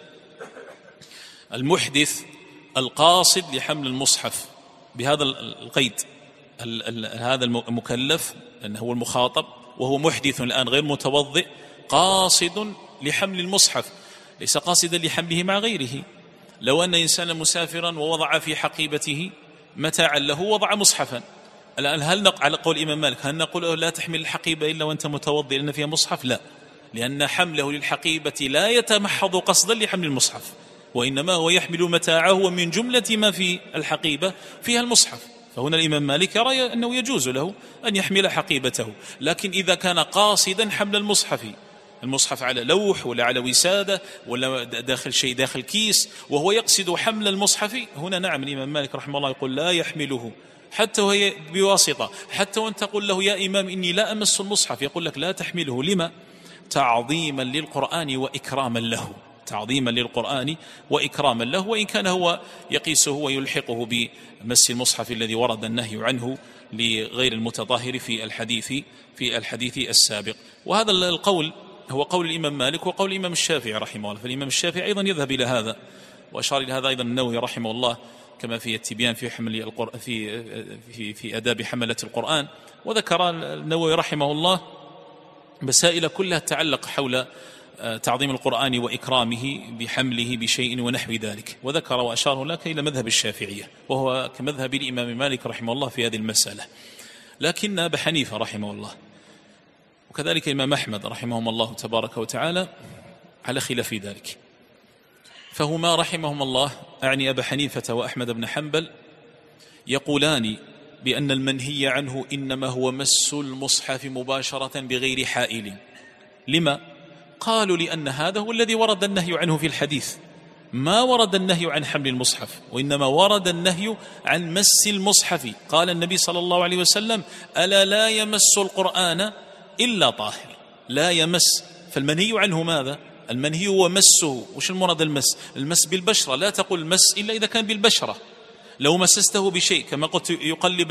المحدث القاصد لحمل المصحف بهذا القيد، هذا المكلف لأنه هو المخاطب وهو محدث الآن غير متوضئ قاصد لحمل المصحف، ليس قاصدا لحمله مع غيره. لو أن إنسانا مسافرا ووضع في حقيبته متاعا له وضع مصحفا، الآن هل نق... على قول الإمام مالك هل نقول لا تحمل الحقيبة إلا وأنت متوضئ لأن فيها مصحف؟ لا، لأن حمله للحقيبة لا يتمحض قصدا لحمل المصحف، وإنما هو يحمل متاعه، ومن جملة ما في الحقيبة فيها المصحف. فهنا الإمام مالك يرى أنه يجوز له أن يحمل حقيبته، لكن إذا كان قاصدا حمل المصحف، المصحف على لوح ولا على وسادة ولا داخل شيء داخل كيس وهو يقصد حمل المصحف، هنا نعم الإمام مالك رحمه الله يقول لا يحمله حتى وهي بواسطة، حتى وأن تقول له يا إمام إني لا أمس المصحف يقول لك لا تحمله. لما؟ تعظيما للقرآن وإكراما له، تعظيما للقرآن وإكراما له، وإن كان هو يقيسه ويلحقه بمس المصحف الذي ورد النهي عنه لغير المتطهر في الحديث في الحديث السابق. وهذا القول هو قول الإمام مالك وقول الإمام الشافعي رحمه الله، فالإمام الشافعي أيضا يذهب إلى هذا، وأشار إلى هذا أيضا النووي رحمه الله كما في التبيان في حمل القرآن في في في آداب حملة القرآن. وذكر النووي رحمه الله مسائل كلها تتعلق حول تعظيم القرآن وإكرامه بحمله بشيء ونحو ذلك، وذكر وأشار لك إلى مذهب الشافعية وهو كمذهب الإمام مالك رحمه الله في هذه المسألة. لكن أبا حنيفة رحمه الله وكذلك الإمام أحمد رحمهم الله تبارك وتعالى على خلاف ذلك، فهما رحمهم الله أعني أبا حنيفة وأحمد بن حنبل يقولان بأن المنهي عنه إنما هو مس المصحف مباشرة بغير حائل. لما؟ قالوا لأن هذا هو الذي ورد النهي عنه في الحديث، ما ورد النهي عن حمل المصحف، وإنما ورد النهي عن مس المصحف. قال النبي صلى الله عليه وسلم: ألا لا يمس القرآن إلا طاهر، لا يمس. فالمنهي عنه ماذا؟ المنهي هو مسه. وش المراد المس؟ المس بالبشرة، لا تقول مس إلا إذا كان بالبشرة. لو مسسته بشيء كما قلت يقلب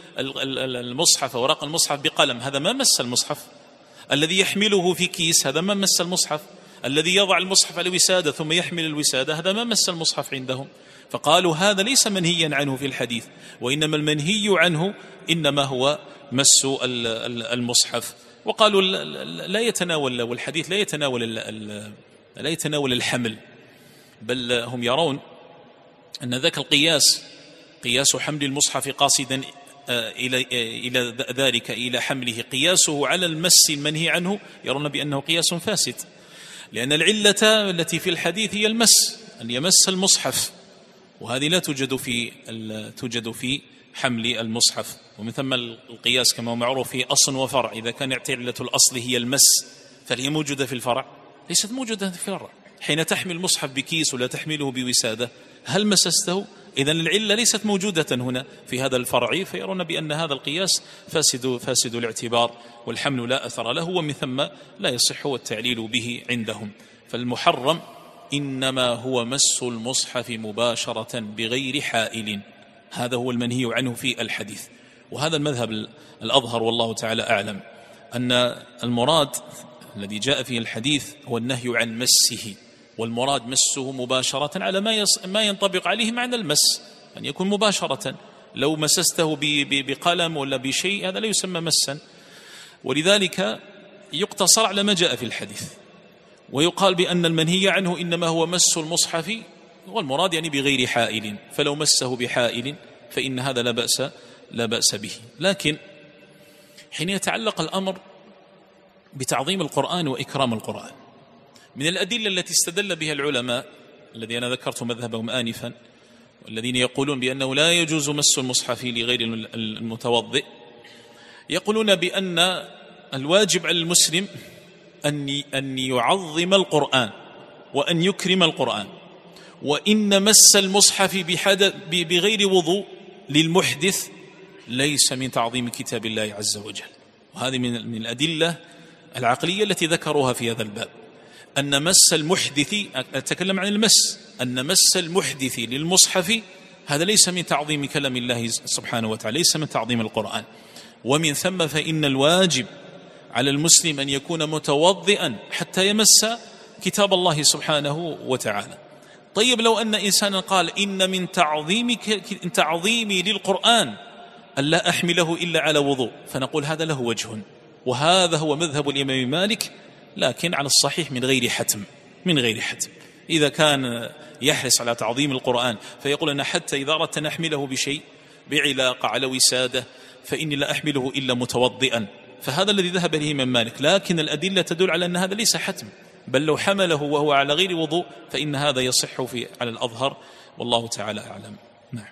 المصحف ورق المصحف بقلم، هذا ما مس المصحف. الذي يحمله في كيس هذا ما مس المصحف. الذي يضع المصحف على وسادة ثم يحمل الوسادة هذا ما مس المصحف عندهم. فقالوا هذا ليس منهيا عنه في الحديث، وإنما المنهي عنه إنما هو مس المصحف. وقالوا لا يتناول، والحديث لا يتناول لا يتناول الحمل، بل هم يرون أن ذاك القياس قياس حمل المصحف قاصدا إلى إلى ذلك إلى حمله، قياسه على المس المنهي عنه، يرون بأنه قياس فاسد، لأن العلة التي في الحديث هي المس، أن يمس المصحف، وهذه لا توجد في توجد في حمل المصحف. ومن ثم القياس كما هو معروف في أصل وفرع، إذا كان علة الأصل هي المس فهي موجودة في الفرع؟ ليست موجودة في الفرع. حين تحمل المصحف بكيس ولا تحمله بوسادة هل مسسته؟ إذن العلة ليست موجودة هنا في هذا الفرع، فيرون بأن هذا القياس فاسد فاسد الاعتبار، والحمل لا أثر له، ومن ثم لا يصح التعليل به عندهم. فالمحرم إنما هو مس المصحف مباشرة بغير حائل. هذا هو المنهي عنه في الحديث، وهذا المذهب الأظهر والله تعالى أعلم، أن المراد الذي جاء فيه الحديث هو النهي عن مسه، والمراد مسه مباشرة على ما ما ينطبق عليه معنى المس، أن يكون مباشرة. لو مسسته بقلم ولا بشيء هذا لا يسمى مسا، ولذلك يقتصر على ما جاء في الحديث، ويقال بأن المنهي عنه إنما هو مس المصحف، والمراد يعني بغير حائل، فلو مسه بحائل فإن هذا لا بأس لا بأس به. لكن حين يتعلق الأمر بتعظيم القرآن وإكرام القرآن، من الأدلة التي استدل بها العلماء الذين أنا ذكرت مذهبهم آنفا، والذين يقولون بأنه لا يجوز مس المصحف لغير المتوضئ، يقولون بأن الواجب على المسلم أن أن يعظم القرآن وأن يكرم القرآن، وإن مس المصحف بغير وضوء للمحدث ليس من تعظيم كتاب الله عز وجل. وهذه من الأدلة العقلية التي ذكروها في هذا الباب، أن مس المحدث، أتكلم عن المس، أن مس المحدث للمصحف هذا ليس من تعظيم كلام الله سبحانه وتعالى، ليس من تعظيم القرآن. ومن ثم فإن الواجب على المسلم أن يكون متوضئا حتى يمس كتاب الله سبحانه وتعالى. طيب لو أن إنسانا قال إن من تعظيم تعظيمي للقرآن ألا أحمله إلا على وضوء، فنقول هذا له وجه، وهذا هو مذهب الإمام مالك، لكن على الصحيح من غير حتم، من غير حتم. إذا كان يحرص على تعظيم القرآن فيقول أن حتى إذا أردت أن أحمله بشيء، بعلاقة على وسادة، فإني لا أحمله إلا متوضئا، فهذا الذي ذهب إليه من مالك. لكن الأدلة تدل على أن هذا ليس حتم، بل لو حمله وهو على غير وضوء فإن هذا يصح في على الأظهر، والله تعالى أعلم. نعم.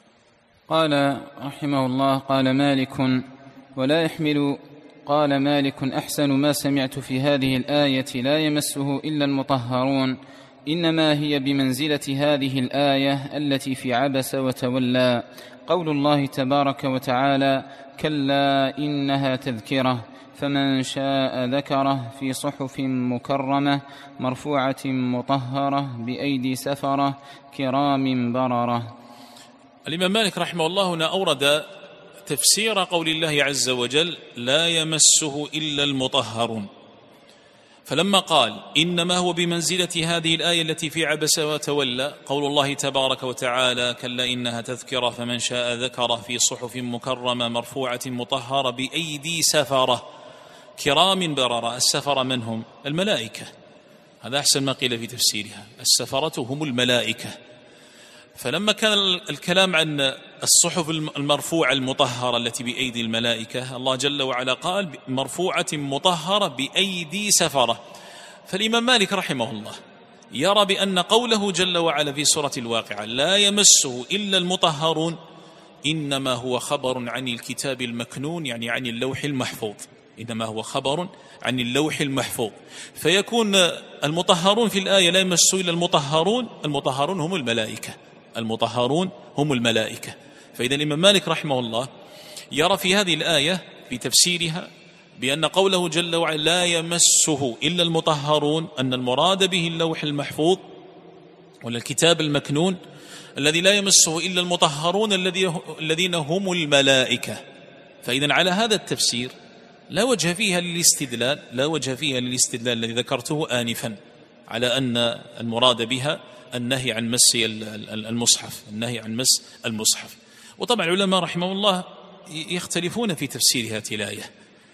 قال رحمه الله: قال مالك: ولا يحمل قال مالك: أحسن ما سمعت في هذه الآية لا يمسه إلا المطهرون، إنما هي بمنزلة هذه الآية التي في عبس وتولى، قول الله تبارك وتعالى: كلا إنها تذكرة فمن شاء ذكره في صحف مكرمة مرفوعة مطهرة بأيدي سفرة كرام بررة. الإمام مالك رحمه الله هنا أورد تفسير قول الله عز وجل: لا يمسه إلا المطهرون. فلما قال إنما هو بمنزلة هذه الآية التي في عبس وتولى، قول الله تبارك وتعالى: كلا إنها تذكرة فمن شاء ذكره في صحف مكرمة مرفوعة مطهرة بأيدي سفرة كرام بررة. السفرة من هم؟ الملائكة، هذا أحسن ما قيل في تفسيرها، السفرة هم الملائكة. فلما كان الكلام عن الصحف المرفوعة المطهرة التي بأيدي الملائكة، الله جل وعلا قال مرفوعة مطهرة بأيدي سفرة. فالإمام مالك رحمه الله يرى بأن قوله جل وعلا في سورة الواقعة: لا يمسه إلا المطهرون، إنما هو خبر عن الكتاب المكنون، يعني عن اللوح المحفوظ، إنما هو خبر عن اللوح المحفوظ. فيكون المطهرون في الآية لا يمسه إلا المطهرون، المطهرون هم الملائكة، المطهرون هم الملائكة. فإذا الإمام مالك رحمه الله يرى في هذه الآية في تفسيرها بأن قوله جل وعلا لا يمسه إلا المطهرون، أن المراد به اللوح المحفوظ ولا الكتاب المكنون الذي لا يمسه إلا المطهرون الذين هم الملائكة. فإذا على هذا التفسير لا وجه فيها للاستدلال، لا وجه فيها للاستدلال الذي ذكرته آنفا على أن المراد بها النهي عن مس المصحف، النهي عن مس المصحف. وطبعا العلماء رحمه الله يختلفون في تفسير هذه الآية: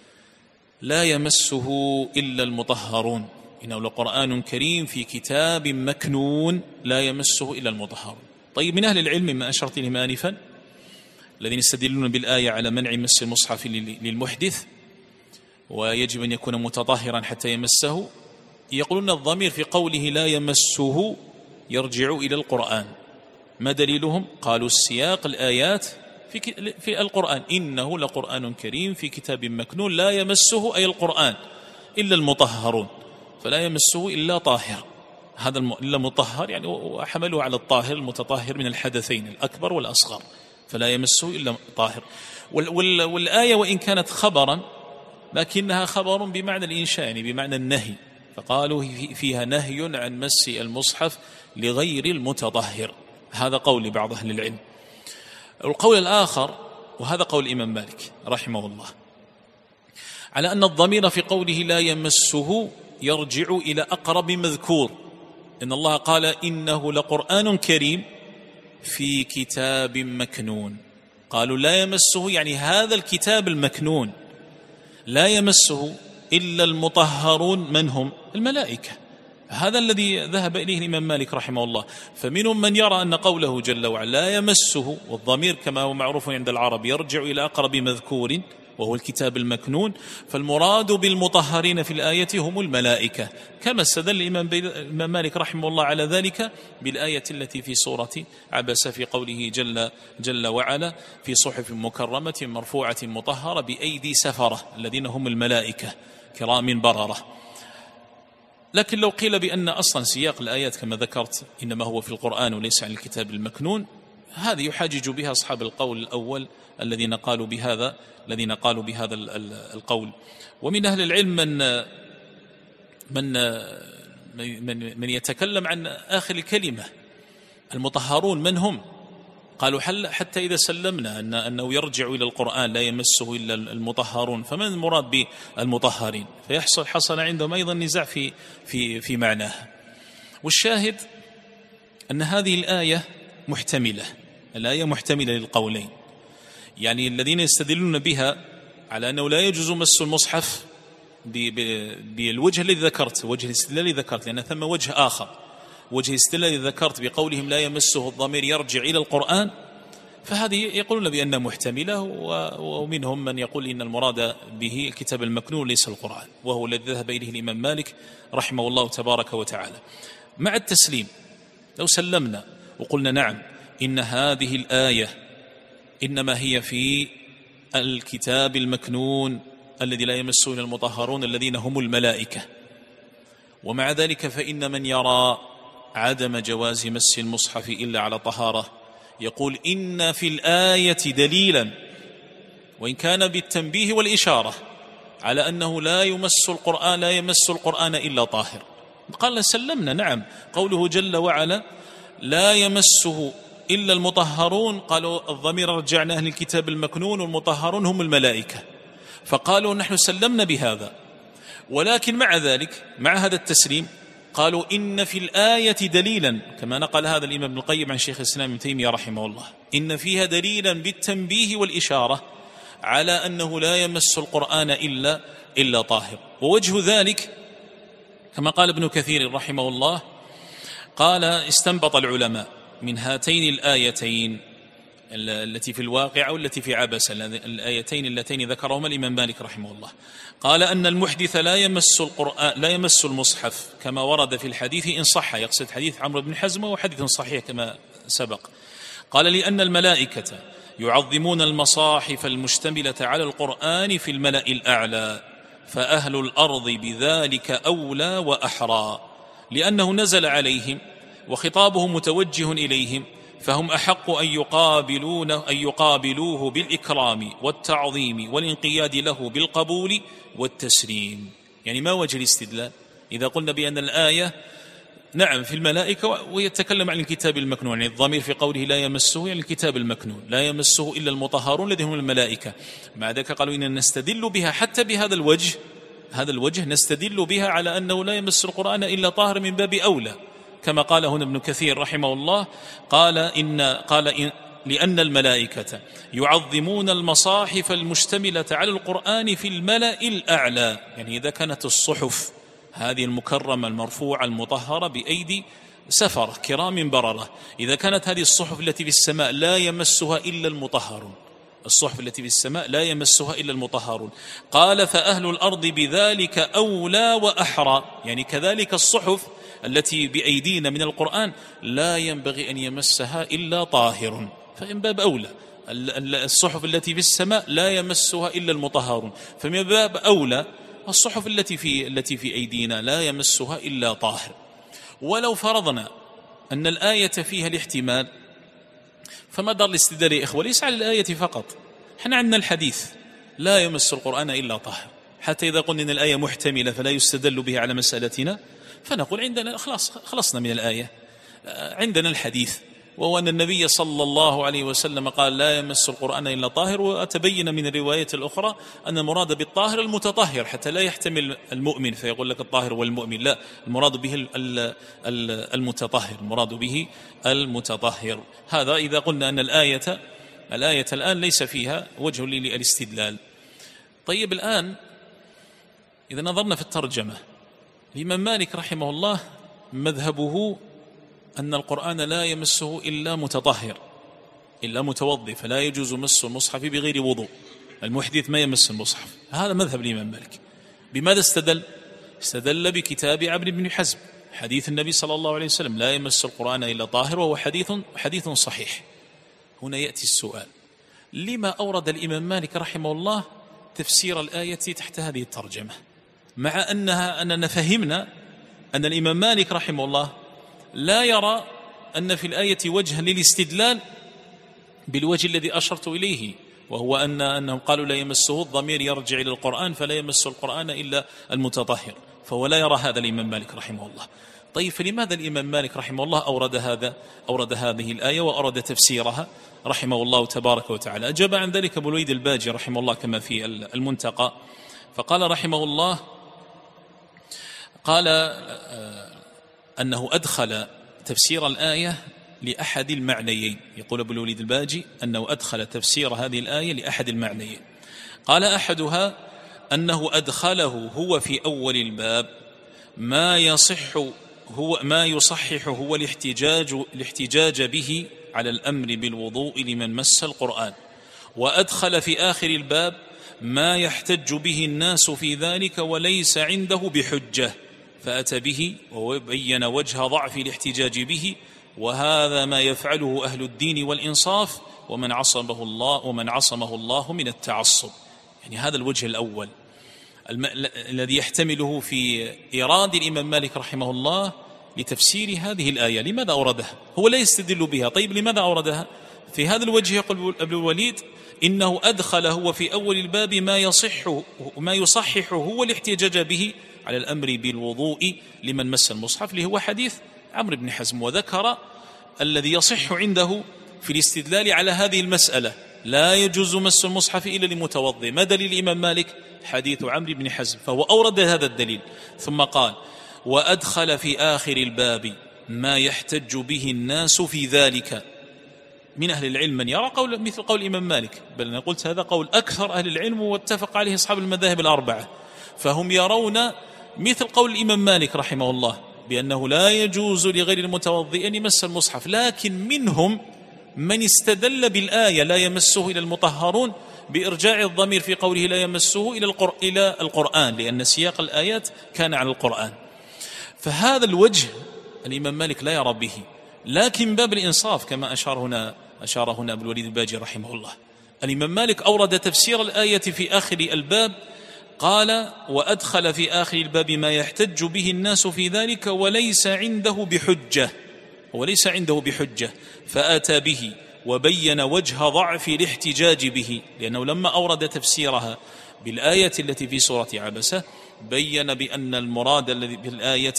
لا يمسه إلا المطهرون، إنه لقرآن كريم في كتاب مكنون لا يمسه إلا المطهرون. طيب، من أهل العلم ما أشرت إليهم آنفا الذين يستدلون بالآية على منع مس المصحف للمحدث ويجب أن يكون متطهرا حتى يمسه، يقولون الضمير في قوله لا يمسه يرجع إلى القرآن. ما دليلهم؟ قالوا السياق الآيات في في القرآن: إنه لقرآن كريم في كتاب مكنون لا يمسه أي القرآن إلا المطهرون، فلا يمسه إلا طاهر. هذا إلا مطهر يعني وحملوا على الطاهر المتطهر من الحدثين الأكبر والأصغر، فلا يمسه إلا طاهر. والآية وإن كانت خبرا لكنها خبر بمعنى الإنشاء، يعني بمعنى النهي، فقالوا فيها نهي عن مس المصحف لغير المتطهر. هذا قول بعض أهل العلم. القول الآخر، وهذا قول الإمام مالك رحمه الله، على أن الضمير في قوله لا يمسه يرجع إلى أقرب مذكور. إن الله قال إنه لقرآن كريم في كتاب مكنون. قالوا لا يمسه يعني هذا الكتاب المكنون لا يمسه إلا المطهرون، من هم؟ الملائكة. هذا الذي ذهب إليه الإمام مالك رحمه الله. فمنهم من يرى أن قوله جل وعلا لا يمسه، والضمير كما هو معروف عند العرب يرجع إلى أقرب مذكور وهو الكتاب المكنون، فالمراد بالمطهرين في الآية هم الملائكة، كما استدل الإمام مالك رحمه الله على ذلك بالآية التي في سورة عبس في قوله جل, جل وعلا في صحف مكرمة مرفوعة مطهرة بأيدي سفرة الذين هم الملائكة كرام بررة. لكن لو قيل بأن أصلا سياق الآيات كما ذكرت إنما هو في القرآن وليس عن الكتاب المكنون، هذه يحاجج بها أصحاب القول الأول الذين قالوا بهذا الذين قالوا بهذا القول. ومن أهل العلم من من من, من يتكلم عن آخر الكلمة المطهرون من هم؟ قالوا حتى إذا سلمنا أن أنه يرجع إلى القرآن لا يمسه إلا المطهرون، فمن المراد بالمطهرين؟ فيحصل حصل عندهم أيضا نزاع في في في معناها. والشاهد أن هذه الآية محتملة، الآية محتملة للقولين. يعني الذين يستدلون بها على أنه لا يجوز مس المصحف بالوجه الذي ذكرت، وجه الاستدلال الذي ذكرت، لأن ثم وجه آخر، وجه الاستدلال الذي ذكرت بقولهم لا يمسه الضمير يرجع إلى القرآن، فهذه يقولون بأنها محتملة. ومنهم من يقول إن المراد به الكتاب المكنون ليس القرآن، وهو الذي ذهب إليه الإمام مالك رحمه الله تبارك وتعالى. مع التسليم لو سلمنا وقلنا نعم إن هذه الآية إنما هي في الكتاب المكنون الذي لا يمسه إلا المطهرون الذين هم الملائكة، ومع ذلك فإن من يرى عدم جواز مس المصحف إلا على طهارة يقول إن في الآية دليلا، وإن كان بالتنبيه والإشارة، على أنه لا يمس القرآن لا يمس القرآن إلا طاهر. قال سلمنا نعم، قوله جل وعلا لا يمسه إلا المطهرون، قالوا الضمير رجعناه للكتاب المكنون والمطهرون هم الملائكة، فقالوا نحن سلمنا بهذا. ولكن مع ذلك مع هذا التسليم قالوا إن في الآية دليلا، كما نقل هذا الإمام ابن القيم عن شيخ الإسلام ابن تيمية رحمه الله، إن فيها دليلا بالتنبيه والإشارة على أنه لا يمس القرآن إلا, إلا طاهر. ووجه ذلك كما قال ابن كثير رحمه الله، قال استنبط العلماء من هاتين الآيتين التي في الواقعة والتي في عبس، الآيتين اللتين ذكرهما الإمام مالك رحمه الله، قال أن المحدث لا يمس القرآن لا يمس المصحف كما ورد في الحديث إن صح، يقصد حديث عمرو بن حزم وهو حديث صحيح كما سبق. قال لأن الملائكة يعظمون المصاحف المشتملة على القرآن في الملأ الأعلى، فأهل الأرض بذلك أولى وأحرى، لأنه نزل عليهم وخطابه متوجه إليهم، فهم أحق أن يقابلون أن يقابلوه بالإكرام والتعظيم والانقياد له بالقبول والتسليم. يعني ما وجه الاستدلال إذا قلنا بأن الآية نعم في الملائكة ويتكلم عن الكتاب المكنون، يعني الضمير في قوله لا يمسه يعني الكتاب المكنون، لا يمسه إلا المطهرون الذين هم الملائكة. مع ذلك قالوا إن نستدل بها حتى بهذا الوجه، هذا الوجه نستدل بها على أنه لا يمس القرآن إلا طاهر من باب أولى، كما قال هنا ابن كثير رحمه الله، قال إن قال إن لأن الملائكة يعظمون المصاحف المشتملة على القرآن في الملأ الأعلى، يعني إذا كانت الصحف هذه المكرمة المرفوعة المطهرة بأيدي سفرة كرام بررة، إذا كانت هذه الصحف التي في السماء لا يمسها إلا المطهرون، الصحف التي في السماء لا يمسها إلا المطهرون، قال فأهل الأرض بذلك أولى وأحرى، يعني كذلك الصحف التي بأيدينا من القرآن لا ينبغي أن يمسها إلا طاهر، فإن باب أولى الصحف التي في السماء لا يمسها إلا المطهرون، فمن باب أولى الصحف التي في التي في أيدينا لا يمسها إلا طاهر. ولو فرضنا أن الآية فيها الاحتمال، فمدار الاستدلال يا إخوة ليس على الآية فقط، احنا عندنا الحديث لا يمس القرآن إلا طاهر، حتى إذا قلنا إن الآية محتملة فلا يستدل بها على مسألتنا فنقول عندنا خلاص خلصنا من الآية، عندنا الحديث وهو أن النبي صلى الله عليه وسلم قال لا يمس القرآن إلا طاهر، وأتبين من الرواية الأخرى أن المراد بالطاهر المتطهر حتى لا يحتمل المؤمن فيقول لك الطاهر والمؤمن، لا، المراد به المتطهر، المراد به المتطهر. هذا إذا قلنا أن الآية الآية الآن ليس فيها وجه للاستدلال. طيب الآن إذا نظرنا في الترجمة، الإمام مالك رحمه الله مذهبه أن القرآن لا يمسه إلا متطهر إلا متوضئ، فلا يجوز مس المصحف بغير وضوء، المحدث ما يمس المصحف. هذا مذهب الإمام مالك. بماذا استدل؟ استدل بكتاب عمرو بن حزم، حديث النبي صلى الله عليه وسلم لا يمس القرآن إلا طاهر، وهو حديث حديث صحيح. هنا يأتي السؤال، لما أورد الإمام مالك رحمه الله تفسير الآية تحت هذه الترجمة، مع أنها أننا فهمنا أن الإمام مالك رحمه الله لا يرى أن في الآية وجها للاستدلال بالوجه الذي أشرت إليه، وهو أن أنهم قالوا لا يمسه، الضمير يرجع إلى القرآن فلا يمس القرآن إلا المتطهر، فهو لا يرى هذا الإمام مالك رحمه الله. طيب فلماذا الإمام مالك رحمه الله أورد هذا أورد هذه الآية وأورد تفسيرها رحمه الله تبارك وتعالى؟ أجاب عن ذلك أبو الوليد الباجي رحمه الله كما في المنتقى، فقال رحمه الله قال أنه أدخل تفسير الآية لأحد المعنيين. يقول أبو الوليد الباجي أنه أدخل تفسير هذه الآية لأحد المعنيين. قال أحدها أنه أدخله هو في أول الباب ما يصح هو ما يصحح هو الاحتجاج الاحتجاج به على الأمر بالوضوء لمن مس القرآن، وأدخل في آخر الباب ما يحتج به الناس في ذلك وليس عنده بحجة، فأتى به وبين وجه ضعف الاحتجاج به، وهذا ما يفعله أهل الدين والإنصاف ومن عصمه الله ومن عصمه الله من التعصب. يعني هذا الوجه الأول الم... الذي يحتمله في إيراد الإمام مالك رحمه الله لتفسير هذه الآية. لماذا أوردها؟ هو لا يستدل بها. طيب لماذا أوردها؟ في هذا الوجه يقول ابن الوليد إنه أدخل هو في أول الباب ما يصح ما يصحح هو الاحتجاج به على الأمر بالوضوء لمن مس المصحف، اللي هو حديث عمرو بن حزم، وذكر الذي يصح عنده في الاستدلال على هذه المسألة لا يجوز مس المصحف إلا لمتوضئ. ما دليل الإمام مالك؟ حديث عمرو بن حزم، فهو أورد هذا الدليل. ثم قال وأدخل في آخر الباب ما يحتج به الناس في ذلك. من أهل العلم من يرى قول مثل قول الإمام مالك، بل أنا قلت هذا قول أكثر أهل العلم واتفق عليه أصحاب المذاهب الأربعة، فهم يرون مثل قول الإمام مالك رحمه الله بأنه لا يجوز لغير المتوضئ أن يمس المصحف. لكن منهم من استدل بالآية لا يمسه إلى المطهرون بإرجاع الضمير في قوله لا يمسه إلى القر... إلى القرآن، لأن سياق الآيات كان على القرآن. فهذا الوجه الإمام مالك لا يرى به، لكن باب الإنصاف كما أشار هنا أشار هنا أبو الوليد الباجي رحمه الله، الإمام مالك أورد تفسير الآية في آخر الباب، قال وأدخل في آخر الباب ما يحتج به الناس في ذلك وليس عنده بحجة وليس عنده بحجة فأتى به وبين وجه ضعف الاحتجاج به، لأنه لما أورد تفسيرها بالآية التي في سورة عبسة بين بأن المراد الذي بالآية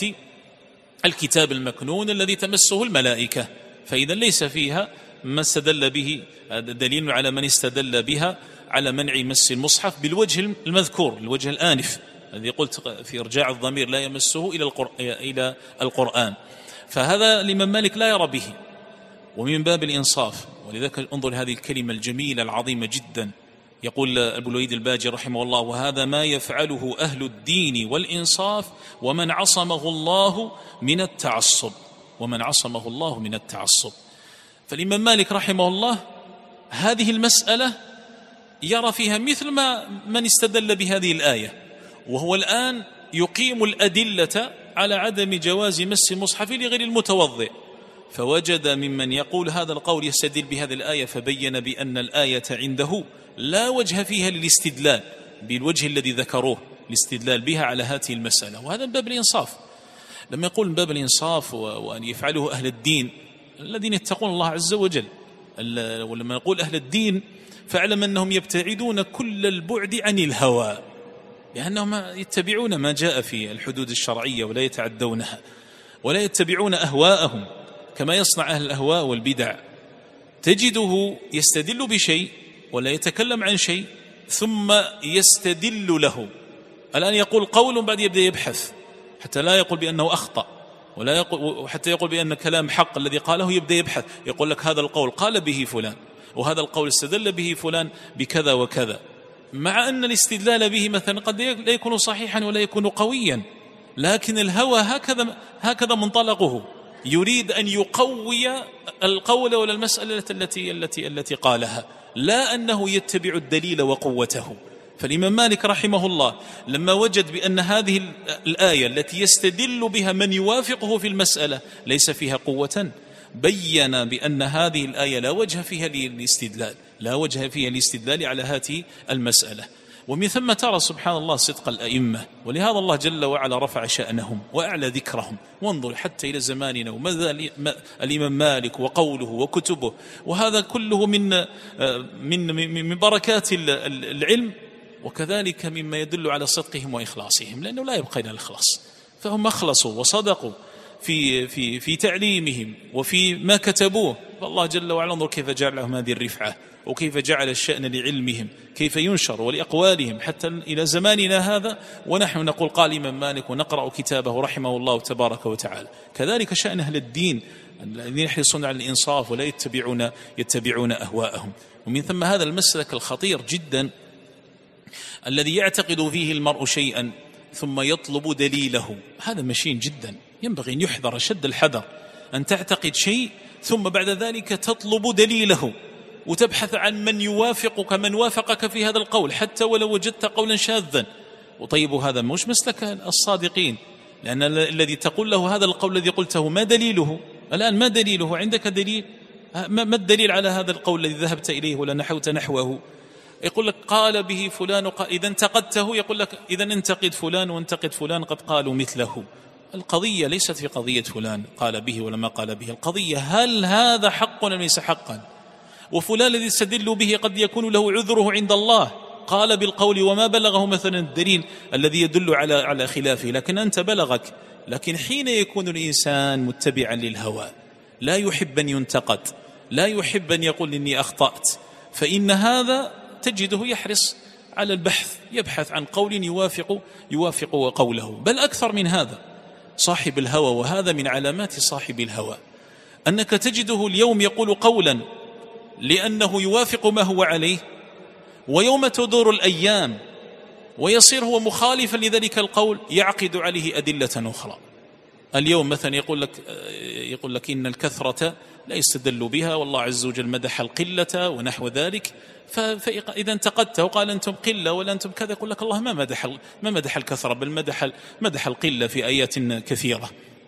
الكتاب المكنون الذي تمسه الملائكة، فإذا ليس فيها ما استدل به دليل على من استدل بها على منع مس المصحف بالوجه المذكور، الوجه الآنف الذي قلت في إرجاع الضمير لا يمسه إلى القر... إلى القرآن. فهذا الإمام مالك لا يرى به، ومن باب الإنصاف. ولذلك انظر هذه الكلمة الجميلة العظيمة جدا، يقول أبو الوليد الباجي رحمه الله وهذا ما يفعله أهل الدين والإنصاف ومن عصمه الله من التعصب ومن عصمه الله من التعصب. فالإمام مالك رحمه الله هذه المسألة يرى فيها مثل ما من استدل بهذه الآية، وهو الآن يقيم الأدلة على عدم جواز مس المصحف لغير المتوضئ، فوجد ممن يقول هذا القول يستدل بهذه الآية، فبين بأن الآية عنده لا وجه فيها للاستدلال بالوجه الذي ذكروه الاستدلال بها على هذه المسألة، وهذا من باب الإنصاف. لما يقول من باب الإنصاف وأن يفعله أهل الدين الذين يتقون الله عز وجل، ولما يقول أهل الدين فاعلم أنهم يبتعدون كل البعد عن الهوى، لأنهم يتبعون ما جاء في الحدود الشرعية ولا يتعدونها، ولا يتبعون أهواءهم كما يصنع أهل الأهواء والبدع. تجده يستدل بشيء ولا يتكلم عن شيء ثم يستدل له. الآن يقول قول بعد يبدأ يبحث حتى لا يقول بأنه أخطأ، ولا يقول حتى يقول بأن كلام حق الذي قاله، يبدأ يبحث يقول لك هذا القول قال به فلان، وهذا القول استدل به فلان بكذا وكذا، مع أن الاستدلال به مثلا قد لا يكون صحيحا ولا يكون قويا، لكن الهوى هكذا هكذا منطلقه، يريد أن يقوي القول ولا المسألة التي التي التي قالها، لا أنه يتبع الدليل وقوته. فالإمام مالك رحمه الله لما وجد بأن هذه الآية التي يستدل بها من يوافقه في المسألة ليس فيها قوة، بيّن بأن هذه الآية لا وجه فيها الاستدلال، لا وجه فيها الاستدلال على هذه المسألة. ومن ثم ترى سبحان الله صدق الأئمة، ولهذا الله جل وعلا رفع شأنهم وأعلى ذكرهم. وانظر حتى إلى زماننا وماذا الإمام مالك وقوله وكتبه، وهذا كله من من من بركات العلم، وكذلك مما يدل على صدقهم وإخلاصهم، لأنه لا يبقى إلا الإخلاص، فهم أخلصوا وصدقوا في في في تعليمهم وفي ما كتبوه. فالله جل وعلا انظر كيف جعل لهم هذه الرفعة، وكيف جعل الشأن لعلمهم، كيف ينشر ولأقوالهم حتى إلى زماننا هذا، ونحن نقول قال الإمام مالك ونقرأ كتابه رحمه الله تبارك وتعالى. كذلك شأن أهل الدين الذين يحرصون على الإنصاف ولا يتبعون يتبعون أهواءهم. ومن ثم هذا المسلك الخطير جدا الذي يعتقد فيه المرء شيئا ثم يطلب دليله، هذا مشين جدا، ينبغي أن يحذر شد الحذر، أن تعتقد شيء ثم بعد ذلك تطلب دليله وتبحث عن من يوافقك، من وافقك في هذا القول حتى ولو وجدت قولا شاذا. وطيب هذا مش مسلك الصادقين، لأن الذي تقول له هذا القول الذي قلته ما دليله؟ الآن ما دليله؟ عندك دليل؟ ما الدليل على هذا القول الذي ذهبت إليه ولا نحوت نحوه؟ يقول لك قال به فلان قال، إذا انتقدته يقول لك إذا انتقد فلان وانتقد فلان قد قالوا مثله. القضية ليست في قضية فلان قال به ولا ما قال به، القضية هل هذا حق أم ليس حقا؟ وفلان الذي يستدل به قد يكون له عذره عند الله، قال بالقول وما بلغه مثلا الدليل الذي يدل على على خلافه، لكن أنت بلغك. لكن حين يكون الإنسان متبعا للهوى، لا يحب أن ينتقد، لا يحب أن يقول إني أخطأت، فإن هذا تجده يحرص على البحث، يبحث عن قول يوافق يوافق قوله. بل أكثر من هذا، صاحب الهوى، وهذا من علامات صاحب الهوى، أنك تجده اليوم يقول قولا لأنه يوافق ما هو عليه، ويوم تدور الأيام ويصير هو مخالفا لذلك القول يعقد عليه أدلة أخرى. اليوم مثلا يقول لك يقول لك إن الكثرة لا يستدل بها، والله عز وجل مدح القلة ونحو ذلك، فإذا انتقدته وقال أنتم قلة ولا أنتم كذا، يقول لك الله ما مدح ما مدح الكثرة، بل مدح مدح القلة في آيات كثيرة.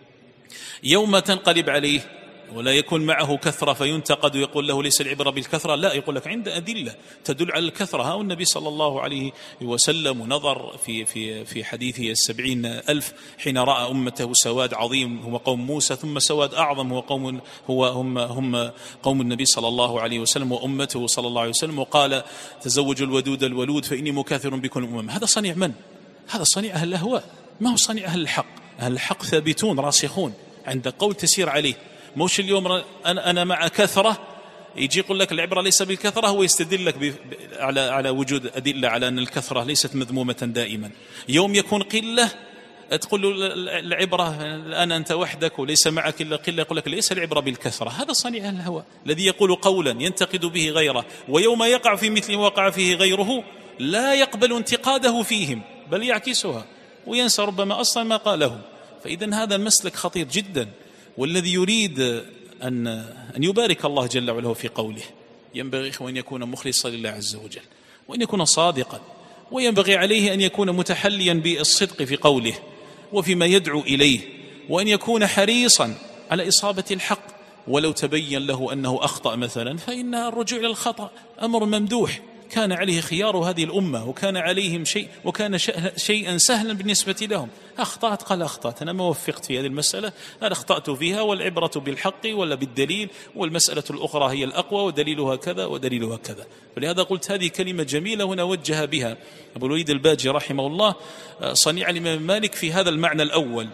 يوم تنقلب عليه ولا يكون معه كثرة فينتقد ويقول له ليس العبرة بالكثرة، لا، يقول لك عند أدلة تدل على الكثرة. ها النبي صلى الله عليه وسلم ونظر في في في حديثه السبعين ألف حين رأى أمته سواد عظيم هو قوم موسى، ثم سواد أعظم هو قوم هو هم هم قوم النبي صلى الله عليه وسلم وأمته صلى الله عليه وسلم، وقال تزوجوا الودود الولود فإني مكاثر بكم الأمم. هذا صنيع من؟ هذا صنيع أهل الأهواء، ما هو صنيع أهل الحق. أهل الحق ثابتون راسخون عند قول تسير عليه. موش اليوم أنا أنا مع كثرة يجي يقول لك العبرة ليس بالكثرة، هو يستدل لك على على وجود أدلة على أن الكثرة ليست مذمومة دائما. يوم يكون قلة تقول له العبرة الآن أنت وحدك وليس معك إلا قلة، يقول لك ليس العبرة بالكثرة. هذا صنيع الهوى الذي يقول قولا ينتقد به غيره، ويوم يقع في مثل ما وقع فيه غيره لا يقبل انتقاده فيهم بل يعكسها وينسى ربما أصلا ما قاله. فإذا هذا المسلك خطير جدا، والذي يريد أن أن يبارك الله جل وعلا في قوله ينبغي أن يكون مخلصا لله عز وجل، وأن يكون صادقا، وينبغي عليه أن يكون متحليا بالصدق في قوله وفيما يدعو إليه، وأن يكون حريصا على إصابة الحق، ولو تبين له أنه أخطأ مثلا فإن الرجوع إلى الخطأ أمر ممدوح، كان عليه خيار هذه الأمة وكان عليهم شيء وكان شيئا سهلا بالنسبة لهم. أخطأت قال أخطأت، أنا ما وفقت في هذه المسألة، أنا أخطأت فيها، والعبرة بالحق ولا بالدليل، والمسألة الأخرى هي الأقوى ودليلها كذا ودليلها كذا. ولهذا قلت هذه كلمة جميلة هنا وجه بها أبو الوليد الباجي رحمه الله صنيع الإمام مالك في هذا المعنى الأول،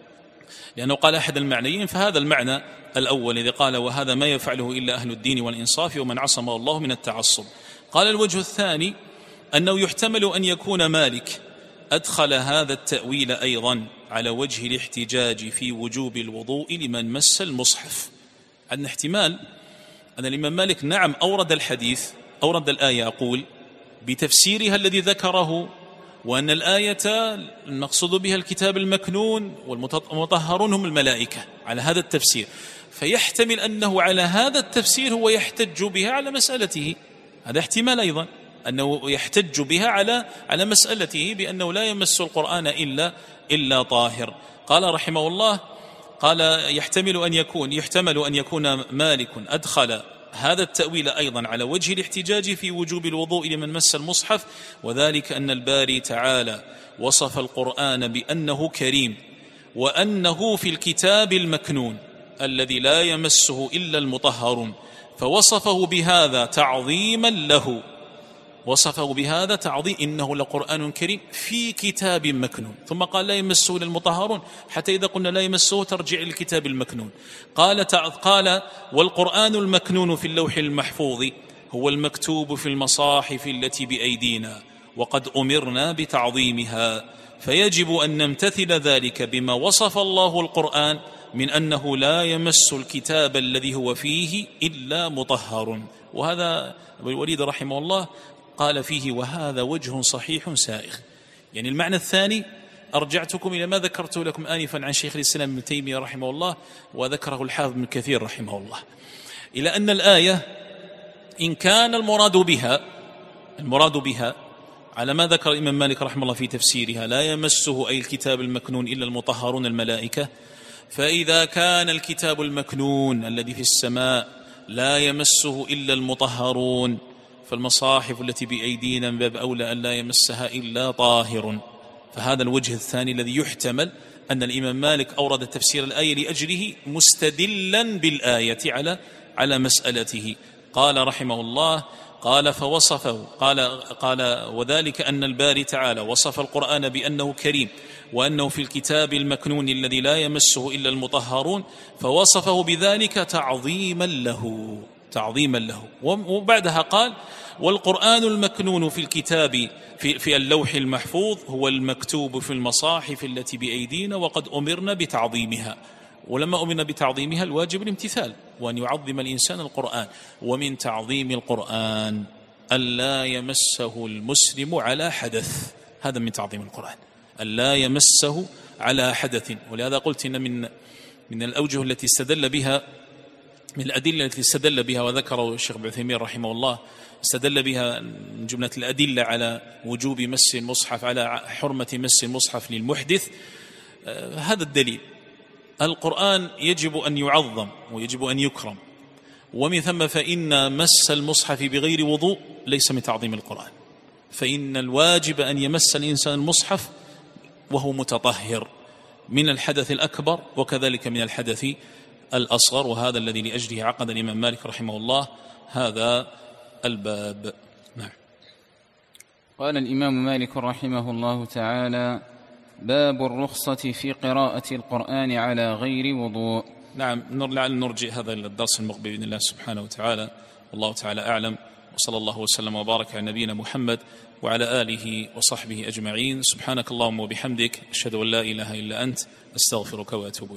لأنه قال أحد المعنيين، فهذا المعنى الأول إذا قال وهذا ما يفعله إلا أهل الدين والإنصاف ومن عصمه الله من التعصب. قال الوجه الثاني أنه يحتمل أن يكون مالك أدخل هذا التأويل أيضا على وجه الاحتجاج في وجوب الوضوء لمن مس المصحف. عندنا احتمال أن الإمام مالك نعم أورد الحديث، أورد الآية أقول بتفسيرها الذي ذكره، وأن الآية المقصود بها الكتاب المكنون والمطهرون هم الملائكة على هذا التفسير، فيحتمل أنه على هذا التفسير هو يحتج بها على مسألته. هذا احتمال أيضا أنه يحتج بها على على مسألته بأنه لا يمس القرآن إلا إلا طاهر. قال رحمه الله قال يحتمل أن يكون يحتمل أن يكون مالك أدخل هذا التأويل أيضا على وجه الاحتجاج في وجوب الوضوء لمن مس المصحف، وذلك أن الباري تعالى وصف القرآن بأنه كريم، وأنه في الكتاب المكنون الذي لا يمسه إلا المطهرون، فوصفه بهذا تعظيما له، وصفه بهذا تعظيم إنه لقرآن كريم في كتاب مكنون، ثم قال لا يمسه للمطهرون، حتى إذا قلنا لا يمسه ترجع الكتاب المكنون. قال قال والقرآن المكنون في اللوح المحفوظ هو المكتوب في المصاحف التي بأيدينا، وقد أمرنا بتعظيمها، فيجب أن نمتثل ذلك بما وصف الله القرآن من أنه لا يمس الكتاب الذي هو فيه إلا مطهر. وهذا أبو الوليد رحمه الله قال فيه وهذا وجه صحيح سائغ. يعني المعنى الثاني أرجعتكم إلى ما ذكرت لكم آنفا عن شيخ الإسلام ابن تيمية رحمه الله، وذكره الحافظ ابن كثير رحمه الله، إلى أن الآية إن كان المراد بها المراد بها على ما ذكر الإمام مالك رحمه الله في تفسيرها لا يمسه أي الكتاب المكنون إلا المطهرون الملائكة، فإذا كان الكتاب المكنون الذي في السماء لا يمسه إلا المطهرون، فالمصاحف التي بأيدينا من باب أولى أن لا يمسها إلا طاهر. فهذا الوجه الثاني الذي يحتمل أن الإمام مالك أورد تفسير الآية لأجله مستدلا بالآية على على مسألته. قال رحمه الله قال فوصفه قال قال وذلك أن الباري تعالى وصف القرآن بأنه كريم، وأنه في الكتاب المكنون الذي لا يمسه إلا المطهرون، فوصفه بذلك تعظيما له تعظيما له وبعدها قال والقرآن المكنون في الكتاب في, في اللوح المحفوظ هو المكتوب في المصاحف التي بأيدينا، وقد أمرنا بتعظيمها. ولما أمرنا بتعظيمها الواجب الامتثال، وأن يعظم الإنسان القرآن. ومن تعظيم القرآن ألا يمسه المسلم على حدث، هذا من تعظيم القرآن، ألا يمسه على حدث. ولهذا قلت إن من من الأوجه التي استدل بها من الأدلة التي استدل بها وذكره الشيخ ابن عثيمين رحمه الله، استدل بها من جملة الأدلة على وجوب مس المصحف، على حرمة مس المصحف للمحدث. آه هذا الدليل. القرآن يجب أن يعظم ويجب أن يكرم، ومن ثم فإن مس المصحف بغير وضوء ليس من تعظيم القرآن، فإن الواجب أن يمس الإنسان المصحف وهو متطهر من الحدث الأكبر وكذلك من الحدث الأصغر. وهذا الذي لأجله عقد الإمام مالك رحمه الله هذا الباب. نعم. قال الإمام مالك رحمه الله تعالى: باب الرخصة في قراءة القرآن على غير وضوء. نعم، لعل نرجع هذا الدرس المقبل بإذن الله سبحانه وتعالى، والله تعالى أعلم، وصلى الله وسلم وبارك على نبينا محمد وعلى آله وصحبه أجمعين. سبحانك اللهم وبحمدك، أشهد أن لا إله إلا أنت، أستغفرك وأتوب